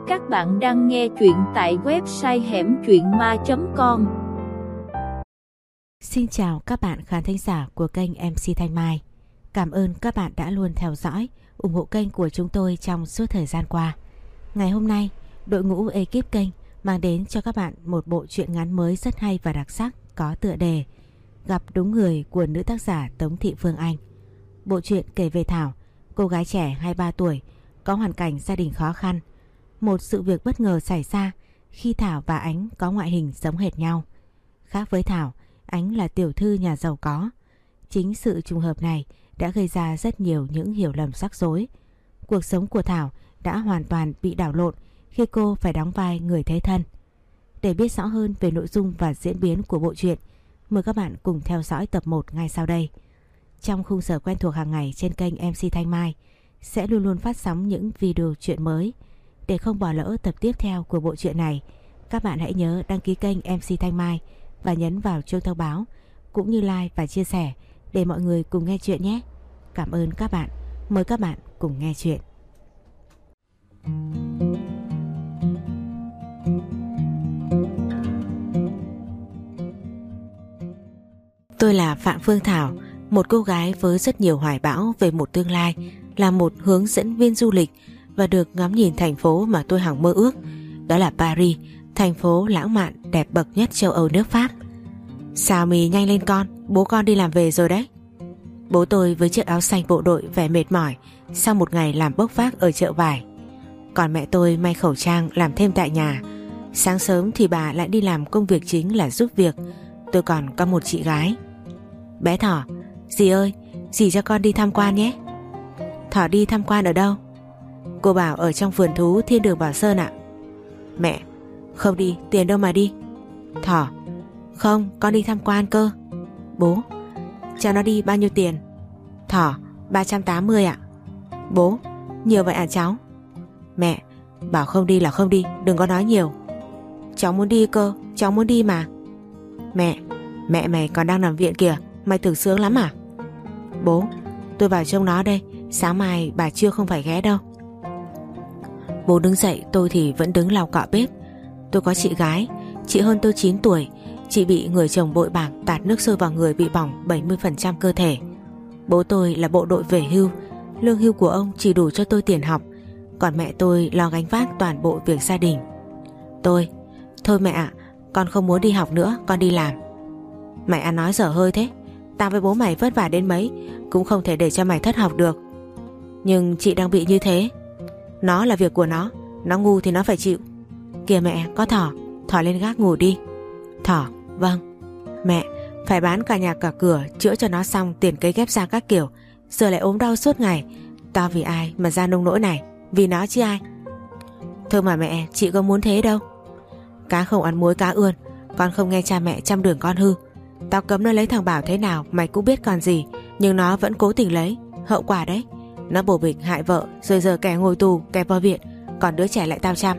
Các bạn đang nghe truyện tại website hẻmtruyện.ma.com. Xin chào các bạn khán thính giả của kênh MC Thanh Mai. Cảm ơn các bạn đã luôn theo dõi, ủng hộ kênh của chúng tôi trong suốt thời gian qua. Ngày hôm nay, đội ngũ ekip kênh mang đến cho các bạn một bộ truyện ngắn mới rất hay và đặc sắc có tựa đề Gặp đúng người của nữ tác giả Tống Thị Phương Anh. Bộ truyện kể về Thảo, cô gái trẻ 23 tuổi, có hoàn cảnh gia đình khó khăn. Một sự việc bất ngờ xảy ra khi Thảo và Ánh có ngoại hình giống hệt nhau. Khác với Thảo, Ánh là tiểu thư nhà giàu có. Chính sự trùng hợp này đã gây ra rất nhiều những hiểu lầm rắc rối. Cuộc sống của Thảo đã hoàn toàn bị đảo lộn khi cô phải đóng vai người thế thân. Để biết rõ hơn về nội dung và diễn biến của bộ truyện, mời các bạn cùng theo dõi tập 1 ngay sau đây. Trong khung giờ quen thuộc hàng ngày trên kênh MC Thanh Mai sẽ luôn luôn phát sóng những video truyện mới. Để không bỏ lỡ tập tiếp theo của bộ truyện này, các bạn hãy nhớ đăng ký kênh MC Thanh Mai và nhấn vào chuông thông báo, cũng như like và chia sẻ để mọi người cùng nghe chuyện nhé. Cảm ơn các bạn. Mời các bạn cùng nghe chuyện. Tôi là Phạm Phương Thảo, một cô gái với rất nhiều hoài bão về một tương lai, là một hướng dẫn viên du lịch và được ngắm nhìn thành phố mà tôi hằng mơ ước. Đó là Paris, thành phố lãng mạn đẹp bậc nhất châu Âu nước Pháp. Xào mì nhanh lên con, bố con đi làm về rồi đấy. Bố tôi với chiếc áo xanh bộ đội vẻ mệt mỏi sau một ngày làm bốc vác ở chợ vải. Còn mẹ tôi may khẩu trang làm thêm tại nhà. Sáng sớm thì bà lại đi làm công việc chính là giúp việc. Tôi còn có một chị gái. Bé Thỏ, dì ơi, dì cho con đi tham quan nhé. Thỏ đi tham quan ở đâu? Cô bảo ở trong vườn thú Thiên Đường Bảo Sơn ạ. Mẹ, không đi, tiền đâu mà đi. Thỏ, không, con đi tham quan cơ. Bố, cho nó đi bao nhiêu tiền? Thỏ, 380 ạ. Bố, nhiều vậy à cháu? Mẹ, bảo không đi là không đi, đừng có nói nhiều. Cháu muốn đi cơ, cháu muốn đi mà. Mẹ mày còn đang nằm viện kìa, mày tưởng sướng lắm à? Bố, tôi vào trông nó đây, sáng mai bà trưa không phải ghé đâu. Bố đứng dậy, tôi thì vẫn đứng lau cọ bếp. Tôi có chị gái, chị hơn tôi 9 tuổi. Chị bị người chồng bội bạc tạt nước sôi vào người, bị bỏng 70% cơ thể. Bố tôi là bộ đội về hưu, lương hưu của ông chỉ đủ cho tôi tiền học. Còn mẹ tôi lo gánh vác toàn bộ việc gia đình. Thôi mẹ ạ, con không muốn đi học nữa, con đi làm. Mày ăn nói dở hơi thế. Tao với bố mày vất vả đến mấy cũng không thể để cho mày thất học được. Nhưng chị đang bị như thế. Nó là việc của nó ngu thì nó phải chịu. Kìa mẹ, có Thỏ lên gác ngủ đi. Thỏ, vâng. Mẹ, phải bán cả nhà cả cửa chữa cho nó xong tiền cấy ghép da các kiểu, giờ lại ốm đau suốt ngày. Tao vì ai mà ra nông nỗi này, vì nó chứ ai. Thôi mà mẹ, chị có muốn thế đâu. Cá không ăn muối cá ươn, con không nghe cha mẹ trăm đường con hư. Tao cấm nó lấy thằng Bảo thế nào mày cũng biết còn gì, nhưng nó vẫn cố tình lấy. Hậu quả đấy, nó bổ bịch hại vợ, rồi giờ kẻ ngồi tù kẻ vào viện, còn đứa trẻ lại tao chăm.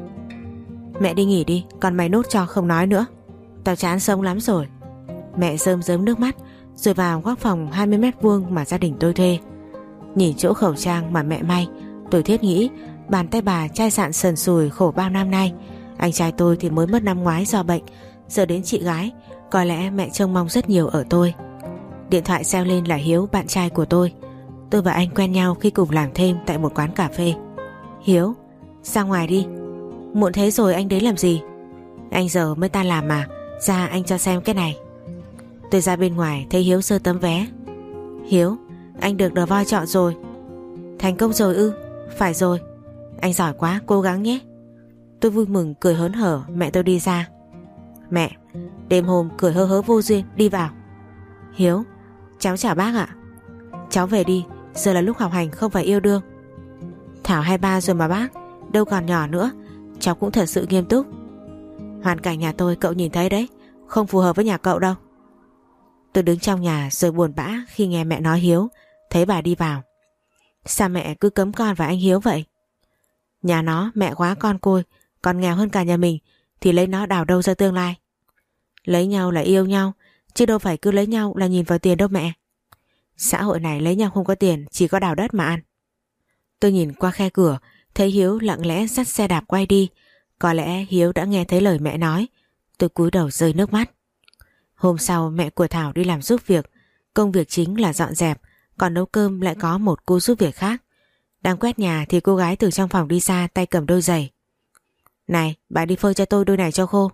Mẹ đi nghỉ đi, còn mày nốt cho không nói nữa. Tao chán sống lắm rồi. Mẹ rơm rớm nước mắt rồi vào góc phòng 20 m² mà gia đình tôi thuê. Nhìn chỗ khẩu trang mà mẹ may, tôi thiết nghĩ bàn tay bà chai sạn sần sùi khổ bao năm nay. Anh trai tôi thì mới mất năm ngoái do bệnh, giờ đến chị gái, có lẽ mẹ trông mong rất nhiều ở tôi. Điện thoại reo lên là Hiếu, bạn trai của tôi. Tôi và anh quen nhau khi cùng làm thêm tại một quán cà phê. Hiếu, ra ngoài đi. Muộn thế rồi anh đến làm gì? Anh giờ mới tan làm mà, ra anh cho xem cái này. Tôi ra bên ngoài thấy Hiếu giơ tấm vé. Hiếu, anh được The Voice chọn rồi. Thành công rồi ư? Phải rồi. Anh giỏi quá, cố gắng nhé. Tôi vui mừng cười hớn hở. Mẹ tôi đi ra. Mẹ, đêm hôm cười hớ hớ vô duyên, đi vào. Hiếu, cháu chào bác ạ. Cháu về đi, giờ là lúc học hành không phải yêu đương. Thảo 23 rồi mà bác, đâu còn nhỏ nữa. Cháu cũng thật sự nghiêm túc. Hoàn cảnh nhà tôi cậu nhìn thấy đấy, không phù hợp với nhà cậu đâu. Tôi đứng trong nhà rồi buồn bã khi nghe mẹ nói Hiếu. Thấy bà đi vào. Sao mẹ cứ cấm con và anh Hiếu vậy? Nhà nó mẹ quá con côi, còn nghèo hơn cả nhà mình, thì lấy nó đào đâu ra tương lai. Lấy nhau là yêu nhau, chứ đâu phải cứ lấy nhau là nhìn vào tiền đâu mẹ. Xã hội này lấy nhau không có tiền, chỉ có đào đất mà ăn. Tôi nhìn qua khe cửa Thấy Hiếu lặng lẽ dắt xe đạp quay đi. Có lẽ Hiếu đã nghe thấy lời mẹ nói. Tôi cúi đầu rơi nước mắt. Hôm sau mẹ của Thảo đi làm giúp việc. Công việc chính là dọn dẹp, còn nấu cơm lại có một cô giúp việc khác. Đang quét nhà thì cô gái từ trong phòng đi ra, tay cầm đôi giày. Này, bà đi phơi cho tôi đôi này cho khô.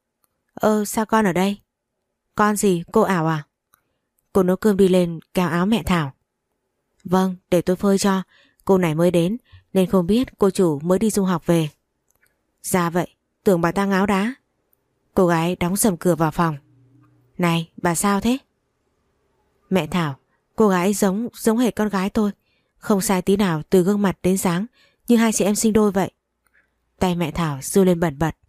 Sao con ở đây? Con gì, cô ảo à? Cô nấu cơm đi lên kéo áo mẹ Thảo. Vâng, để tôi phơi cho. Cô này mới đến nên không biết cô chủ mới đi du học về. Dạ vậy, tưởng bà ta ngáo đá. Cô gái đóng sầm cửa vào phòng. Này, bà sao thế? Mẹ Thảo, cô gái giống hệt con gái tôi. Không sai tí nào từ gương mặt đến dáng, như hai chị em sinh đôi vậy. Tay mẹ Thảo giơ lên bần bật.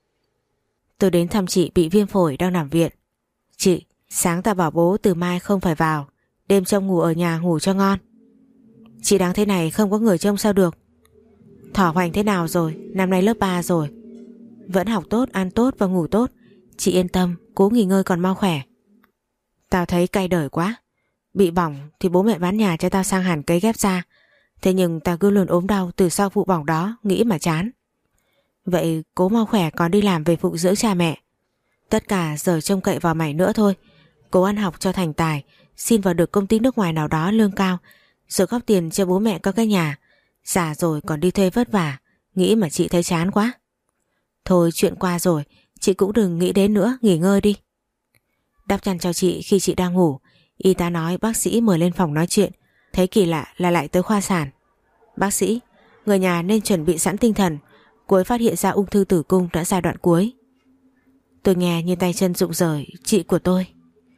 Tôi đến thăm chị bị viêm phổi đang nằm viện. Chị, sáng ta bảo bố từ mai không phải vào, đêm trông ngủ ở nhà ngủ cho ngon. Chị đáng thế này không có người trông sao được. Thỏ Hoành thế nào rồi, năm nay lớp 3 rồi. Vẫn học tốt, ăn tốt và ngủ tốt. Chị yên tâm, cố nghỉ ngơi còn mau khỏe. Tao thấy cay đời quá. Bị bỏng thì bố mẹ bán nhà cho tao sang hẳn cấy ghép da. Thế nhưng tao cứ luôn ốm đau từ sau vụ bỏng đó, nghĩ mà chán. Vậy cố mau khỏe còn đi làm về phụng dưỡng cha mẹ. Tất cả giờ trông cậy vào mày nữa thôi. Cố ăn học cho thành tài, xin vào được công ty nước ngoài nào đó lương cao, rồi góp tiền cho bố mẹ có cái nhà. Già rồi còn đi thuê vất vả, nghĩ mà chị thấy chán quá. Thôi chuyện qua rồi, chị cũng đừng nghĩ đến nữa, nghỉ ngơi đi. Đắp chăn cho chị khi chị đang ngủ. Y tá nói bác sĩ mời lên phòng nói chuyện. Thấy kỳ lạ là lại tới khoa sản. Bác sĩ, người nhà nên chuẩn bị sẵn tinh thần. Cô ấy phát hiện ra ung thư tử cung đã giai đoạn cuối. Tôi nghe như tay chân rụng rời. Chị của tôi.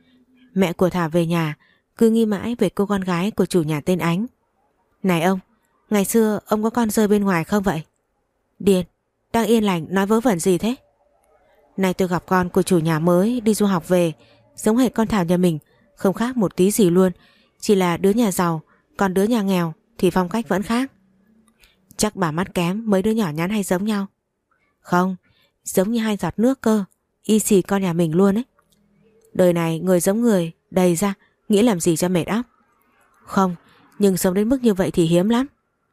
Mẹ của Thảo về nhà cứ nghi mãi về cô con gái của chủ nhà tên Ánh. Này ông, ngày xưa ông có con rơi bên ngoài không vậy? Điên, đang yên lành nói vớ vẩn gì thế? Này tôi gặp con của chủ nhà mới đi du học về, giống hệt con Thảo nhà mình, không khác một tí gì luôn. Chỉ là đứa nhà giàu, còn đứa nhà nghèo thì phong cách vẫn khác. Chắc bà mắt kém, mấy đứa nhỏ nhắn hay giống nhau. Không, giống như hai giọt nước cơ, y xì con nhà mình luôn ấy. Đời này người giống người đầy ra, nghĩ làm gì cho mệt óc. Không, nhưng sống đến mức như vậy thì hiếm lắm.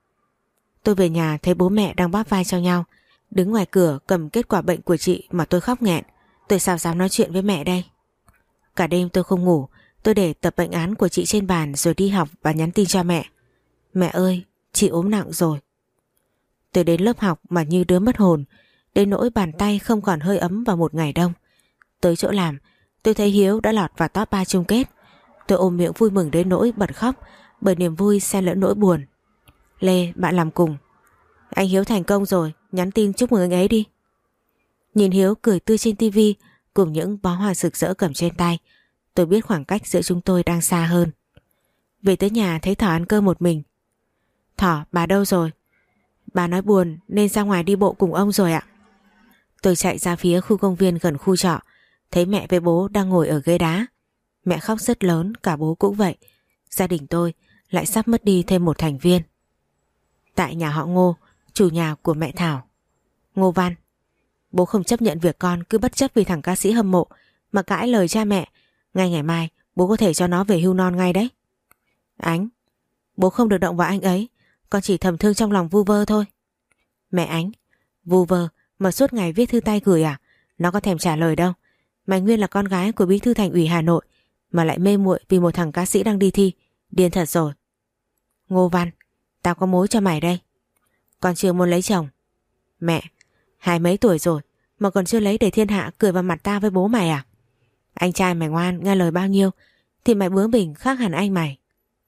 Tôi về nhà thấy bố mẹ đang bắp vai cho nhau, đứng ngoài cửa cầm kết quả bệnh của chị mà tôi khóc nghẹn. Tôi sao dám nói chuyện với mẹ đây. Cả đêm tôi không ngủ. Tôi để tập bệnh án của chị trên bàn rồi đi học và nhắn tin cho mẹ. Mẹ ơi, chị ốm nặng rồi. Tôi đến lớp học mà như đứa mất hồn, đến nỗi bàn tay không còn hơi ấm vào một ngày đông. Tới chỗ làm, tôi thấy Hiếu đã lọt vào top 3 chung kết. Tôi ôm miệng vui mừng đến nỗi bật khóc, bởi niềm vui xen lẫn nỗi buồn. Lê, bạn làm cùng. Anh Hiếu thành công rồi, nhắn tin chúc mừng anh ấy đi. Nhìn Hiếu cười tươi trên tivi cùng những bó hoa rực rỡ cầm trên tay, tôi biết khoảng cách giữa chúng tôi đang xa hơn. Về tới nhà thấy Thỏ ăn cơm một mình. Thỏ, bà đâu rồi? Bà nói buồn nên ra ngoài đi bộ cùng ông rồi ạ. Tôi chạy ra phía khu công viên gần khu trọ, thấy mẹ với bố đang ngồi ở ghế đá. Mẹ khóc rất lớn, cả bố cũng vậy. Gia đình tôi lại sắp mất đi thêm một thành viên. Tại nhà họ Ngô, chủ nhà của mẹ Thảo. Ngô Văn, bố không chấp nhận việc con cứ bất chấp vì thằng ca sĩ hâm mộ mà cãi lời cha mẹ. Ngay ngày mai bố có thể cho nó về hưu non ngay đấy. Ánh, bố không được động vào anh ấy, con chỉ thầm thương trong lòng vu vơ thôi. Mẹ Ánh, vu vơ mà suốt ngày viết thư tay gửi à? Nó có thèm trả lời đâu. Mày nguyên là con gái của bí thư thành ủy Hà Nội mà lại mê muội vì một thằng ca sĩ đang đi thi. Điên thật rồi. Ngô Văn, tao có mối cho mày đây. Con chưa muốn lấy chồng. Mẹ, 20 mấy tuổi rồi mà còn chưa lấy để thiên hạ cười vào mặt tao với bố mày à? Anh trai mày ngoan, nghe lời bao nhiêu thì mày bướng bỉnh khác hẳn anh mày.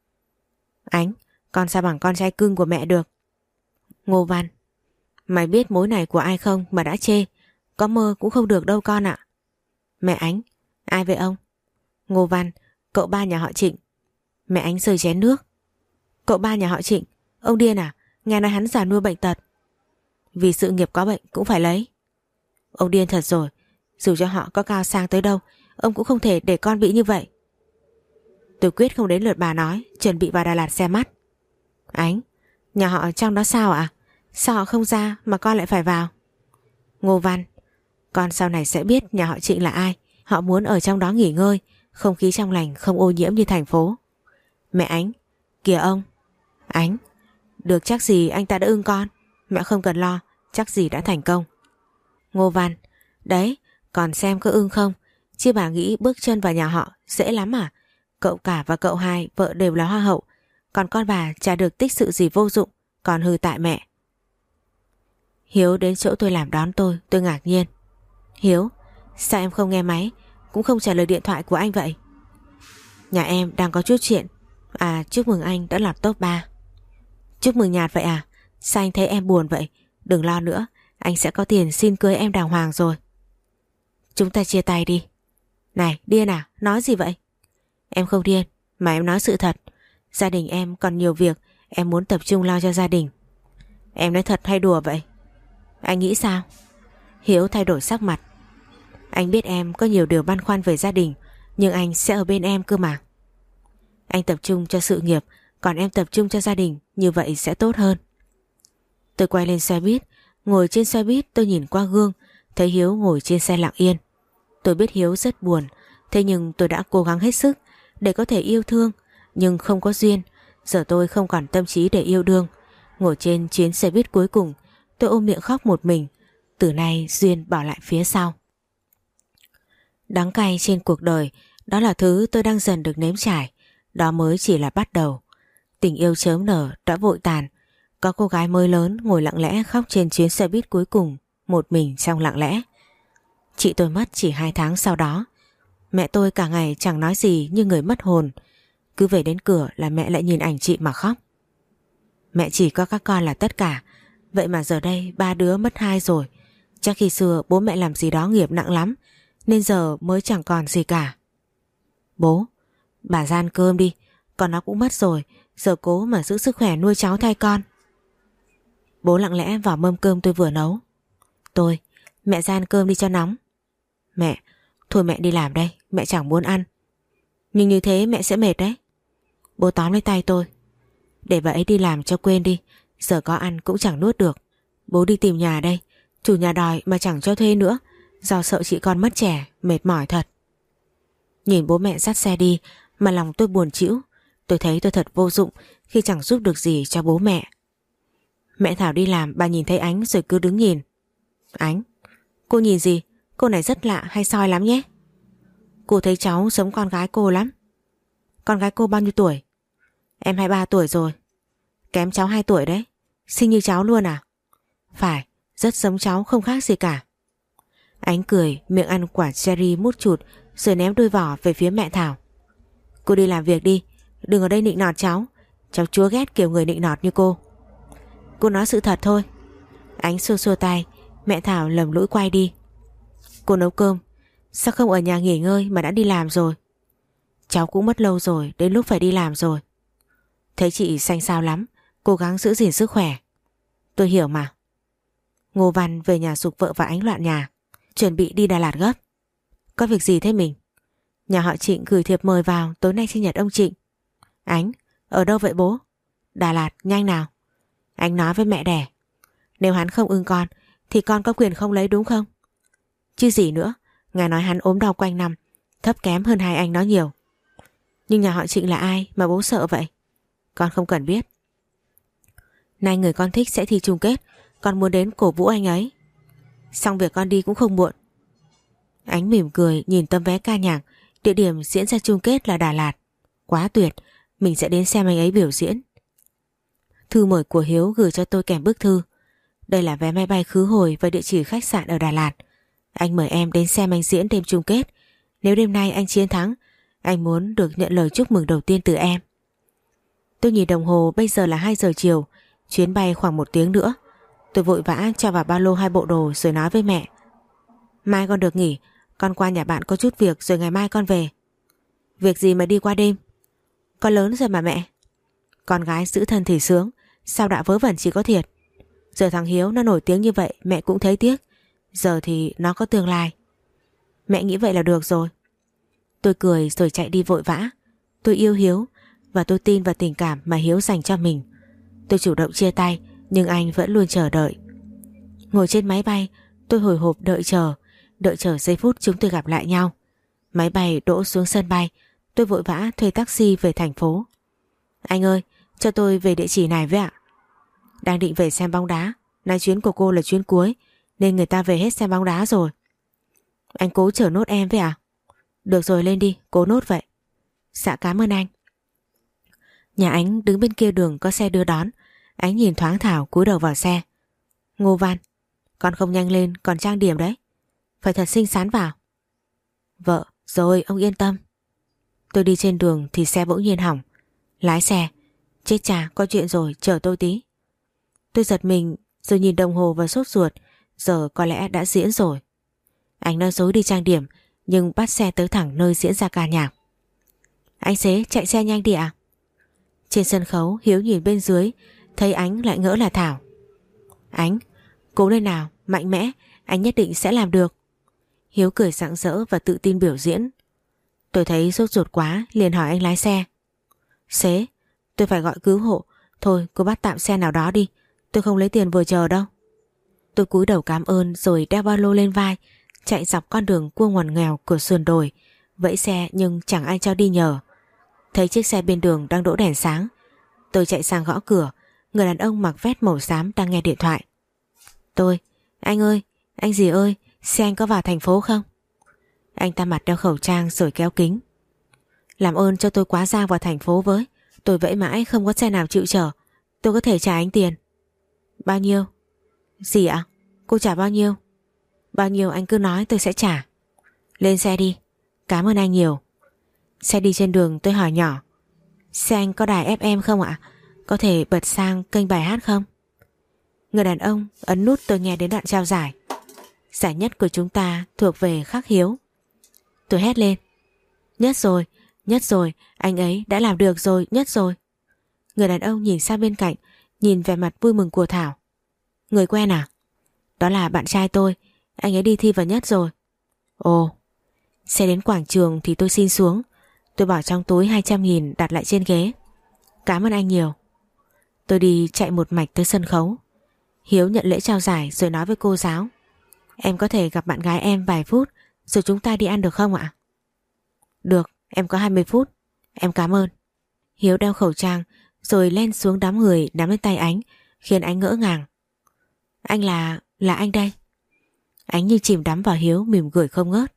Ánh, con sao bằng con trai cưng của mẹ được? Ngô Văn, mày biết mối này của ai không mà đã chê? Có mơ cũng không được đâu con ạ. Mẹ Ánh, ai với ông? Ngô Văn, cậu ba nhà họ Trịnh. Mẹ Ánh rơi chén nước. Cậu ba nhà họ Trịnh, ông điên à? Nghe nói hắn già nuôi bệnh tật. Vì sự nghiệp có bệnh cũng phải lấy. Ông điên thật rồi. Dù cho họ có cao sang tới đâu, ông cũng không thể để con bị như vậy. Tôi quyết không đến lượt bà nói, chuẩn bị vào Đà Lạt xem mắt. Ánh, nhà họ ở trong đó sao ạ? Sao họ không ra mà con lại phải vào? Ngô Văn, con sau này sẽ biết nhà họ Trịnh là ai. Họ muốn ở trong đó nghỉ ngơi, không khí trong lành, không ô nhiễm như thành phố. Mẹ Ánh, kìa ông. Ánh, được chắc gì anh ta đã ưng con. Mẹ không cần lo, chắc gì đã thành công. Ngô Văn, đấy, còn xem có ưng không? Chứ bà nghĩ bước chân vào nhà họ dễ lắm à? Cậu cả và cậu hai vợ đều là hoa hậu, còn con bà chả được tích sự gì vô dụng, còn hư tại mẹ. Hiếu đến chỗ tôi làm đón tôi ngạc nhiên. Hiếu, sao em không nghe máy, cũng không trả lời điện thoại của anh vậy? Nhà em đang có chút chuyện. À, chúc mừng anh đã lọt top 3. Chúc mừng nhạt vậy à? Sao anh thấy em buồn vậy? Đừng lo nữa, anh sẽ có tiền xin cưới em đàng hoàng rồi. Chúng ta chia tay đi. Này, điên à? Nói gì vậy? Em không điên, mà em nói sự thật. Gia đình em còn nhiều việc, em muốn tập trung lo cho gia đình. Em nói thật hay đùa vậy? Anh nghĩ sao? Hiếu thay đổi sắc mặt. Anh biết em có nhiều điều băn khoăn về gia đình, nhưng anh sẽ ở bên em cơ mà. Anh tập trung cho sự nghiệp, còn em tập trung cho gia đình, như vậy sẽ tốt hơn. Tôi quay lên xe buýt. Ngồi trên xe buýt tôi nhìn qua gương, thấy Hiếu ngồi trên xe lặng yên. Tôi biết Hiếu rất buồn, thế nhưng tôi đã cố gắng hết sức để có thể yêu thương, nhưng không có duyên. Giờ tôi không còn tâm trí để yêu đương. Ngồi trên chuyến xe buýt cuối cùng, tôi ôm miệng khóc một mình. Từ nay duyên bỏ lại phía sau. Đắng cay trên cuộc đời, đó là thứ tôi đang dần được nếm trải. Đó mới chỉ là bắt đầu. Tình yêu chớm nở đã vội tàn. Có cô gái mới lớn ngồi lặng lẽ khóc trên chuyến xe buýt cuối cùng, một mình trong lặng lẽ. Chị tôi mất chỉ 2 tháng sau đó. Mẹ tôi cả ngày chẳng nói gì như người mất hồn. Cứ về đến cửa là mẹ lại nhìn ảnh chị mà khóc. Mẹ chỉ có các con là tất cả. Vậy mà giờ đây 3 đứa mất 2 rồi. Chắc khi xưa bố mẹ làm gì đó nghiệp nặng lắm, nên giờ mới chẳng còn gì cả. Bố, bà ra ăn cơm đi, còn nó cũng mất rồi. Giờ cố mà giữ sức khỏe nuôi cháu thay con. Bố lặng lẽ vào mâm cơm tôi vừa nấu. Mẹ ra ăn cơm đi cho nóng. Mẹ, thôi mẹ đi làm đây, mẹ chẳng muốn ăn. Nhưng như thế mẹ sẽ mệt đấy. Bố tóm lấy tay tôi. Để bà ấy đi làm cho quên đi, giờ có ăn cũng chẳng nuốt được. Bố đi tìm nhà đây, chủ nhà đòi mà chẳng cho thuê nữa, do sợ chị con mất trẻ, mệt mỏi thật. Nhìn bố mẹ dắt xe đi mà lòng tôi buồn trĩu. Tôi thấy tôi thật vô dụng khi chẳng giúp được gì cho bố mẹ. Mẹ Thảo đi làm, bà nhìn thấy Ánh rồi cứ đứng nhìn. Ánh? Cô nhìn gì? Cô này rất lạ hay soi lắm nhé? Cô thấy cháu giống con gái cô lắm. Con gái cô bao nhiêu tuổi? Em 23 tuổi rồi. Kém cháu 2 tuổi đấy. Xinh như cháu luôn à? Phải, rất giống cháu, không khác gì cả. Ánh cười, miệng ăn quả cherry mút chụt rồi ném đôi vỏ về phía mẹ Thảo. Cô đi làm việc đi, đừng ở đây nịnh nọt cháu. Cháu chúa ghét kiểu người nịnh nọt như cô. Cô nói sự thật thôi. Ánh xua xua tay. Mẹ Thảo lầm lũi quay đi. Cô nấu cơm, sao không ở nhà nghỉ ngơi mà đã đi làm rồi? Cháu cũng mất lâu rồi, đến lúc phải đi làm rồi. Thấy chị xanh xao lắm, cố gắng giữ gìn sức khỏe. Tôi hiểu mà. Ngô Văn về nhà giục vợ và Ánh loạn nhà, chuẩn bị đi Đà Lạt gấp. Có việc gì thế mình? Nhà họ Trịnh gửi thiệp mời vào tối nay sinh nhật ông Trịnh. Ánh, ở đâu vậy bố? Đà Lạt, nhanh nào. Ánh nói với mẹ đẻ. Nếu hắn không ưng con thì con có quyền không lấy đúng không? Chứ gì nữa, ngài nói hắn ốm đau quanh năm, thấp kém hơn hai anh nó nhiều. Nhưng nhà họ Trịnh là ai mà bố sợ vậy? Con không cần biết. Nay người con thích sẽ thi chung kết, con muốn đến cổ vũ anh ấy. Xong việc con đi cũng không muộn. Ánh mỉm cười nhìn tấm vé ca nhạc. Địa điểm diễn ra chung kết là Đà Lạt. Quá tuyệt, mình sẽ đến xem anh ấy biểu diễn. Thư mời của Hiếu gửi cho tôi kèm bức thư. Đây là vé máy bay khứ hồi và địa chỉ khách sạn ở Đà Lạt. Anh mời em đến xem anh diễn đêm chung kết. Nếu đêm nay anh chiến thắng, anh muốn được nhận lời chúc mừng đầu tiên từ em. Tôi nhìn đồng hồ, bây giờ là 2 giờ chiều. Chuyến bay khoảng 1 tiếng nữa. Tôi vội vã cho vào ba lô 2 bộ đồ rồi nói với mẹ. Mai con được nghỉ, con qua nhà bạn có chút việc rồi ngày mai con về. Việc gì mà đi qua đêm? Con lớn rồi mà mẹ. Con gái giữ thân thì sướng, sao đã vớ vẩn chỉ có thiệt. Giờ thằng Hiếu nó nổi tiếng như vậy mẹ cũng thấy tiếc. Giờ thì nó có tương lai. Mẹ nghĩ vậy là được rồi. Tôi cười rồi chạy đi vội vã. Tôi yêu Hiếu và tôi tin vào tình cảm mà Hiếu dành cho mình. Tôi chủ động chia tay, nhưng anh vẫn luôn chờ đợi. Ngồi trên máy bay, tôi hồi hộp đợi chờ giây phút chúng tôi gặp lại nhau. Máy bay đỗ xuống sân bay, tôi vội vã thuê taxi về thành phố. Anh ơi, cho tôi về địa chỉ này với ạ. Đang định về xem bóng đá, Nay chuyến của cô là chuyến cuối nên người ta về hết xem bóng đá rồi. Anh cố chở nốt em với à? Được rồi, lên đi, cố nốt vậy. Dạ cảm ơn anh. Nhà Ánh đứng bên kia đường có xe đưa đón. Ánh nhìn thoáng Thảo cúi đầu vào xe. Ngô Văn, con không nhanh lên còn trang điểm đấy. Phải thật xinh xắn vào. Vợ, rồi ông yên tâm. Tôi đi trên đường thì xe bỗng nhiên hỏng. Lái xe, chết chà, có chuyện rồi, chở tôi tí. Tôi giật mình rồi nhìn đồng hồ và sốt ruột. Giờ có lẽ đã diễn rồi. Anh nói dối đi trang điểm nhưng bắt xe tới thẳng nơi diễn ra ca nhạc. Anh Xế, chạy xe nhanh đi ạ. Trên sân khấu Hiếu nhìn bên dưới, thấy Ánh lại ngỡ là Thảo. Ánh, cố lên nào, mạnh mẽ, anh nhất định sẽ làm được. Hiếu cười rạng rỡ và tự tin biểu diễn. Tôi thấy sốt ruột quá liền hỏi anh lái xe. Xế, tôi phải gọi cứu hộ. Thôi cô bắt tạm xe nào đó đi, tôi không lấy tiền vừa chờ đâu. Tôi cúi đầu cảm ơn rồi đeo ba lô lên vai, chạy dọc con đường cua ngoằn nghèo của sườn đồi, vẫy xe nhưng chẳng ai cho đi nhờ. Thấy chiếc xe bên đường đang đỗ đèn sáng, tôi chạy sang gõ cửa. Người đàn ông mặc vest màu xám đang nghe điện thoại. Anh ơi, anh gì ơi, xe anh có vào thành phố không? Anh ta mặt đeo khẩu trang rồi kéo kính. Làm ơn cho tôi quá giang vào thành phố với, tôi vẫy mãi không có xe nào chịu chở. Tôi có thể trả anh tiền. Bao nhiêu? Gì ạ? Cô trả bao nhiêu? Bao nhiêu anh cứ nói tôi sẽ trả. Lên xe đi. Cảm ơn anh nhiều. Xe đi trên đường tôi hỏi nhỏ. Xe anh có đài FM không ạ? Có thể bật sang kênh bài hát không? Người đàn ông ấn nút. Tôi nghe đến đoạn trao giải. Giải nhất của chúng ta thuộc về Khắc Hiếu. Tôi hét lên. Nhất rồi, anh ấy đã làm được rồi, nhất rồi. Người đàn ông nhìn sang bên cạnh, nhìn vẻ mặt vui mừng của Thảo. Người quen à? Đó là bạn trai tôi, anh ấy đi thi vào nhất rồi. Ồ. Xe đến quảng trường thì tôi xin xuống. Tôi bỏ trong túi 200.000 đặt lại trên ghế. Cảm ơn anh nhiều. Tôi đi chạy một mạch tới sân khấu. Hiếu nhận lễ trao giải rồi nói với cô giáo. Em có thể gặp bạn gái em vài phút rồi chúng ta đi ăn được không ạ? Được, em có 20 phút. Em cảm ơn. Hiếu đeo khẩu trang rồi len xuống đám người nắm lấy tay Ánh, khiến Ánh ngỡ ngàng. Anh là anh đây. Ánh như chìm đắm vào Hiếu, mỉm cười không ngớt.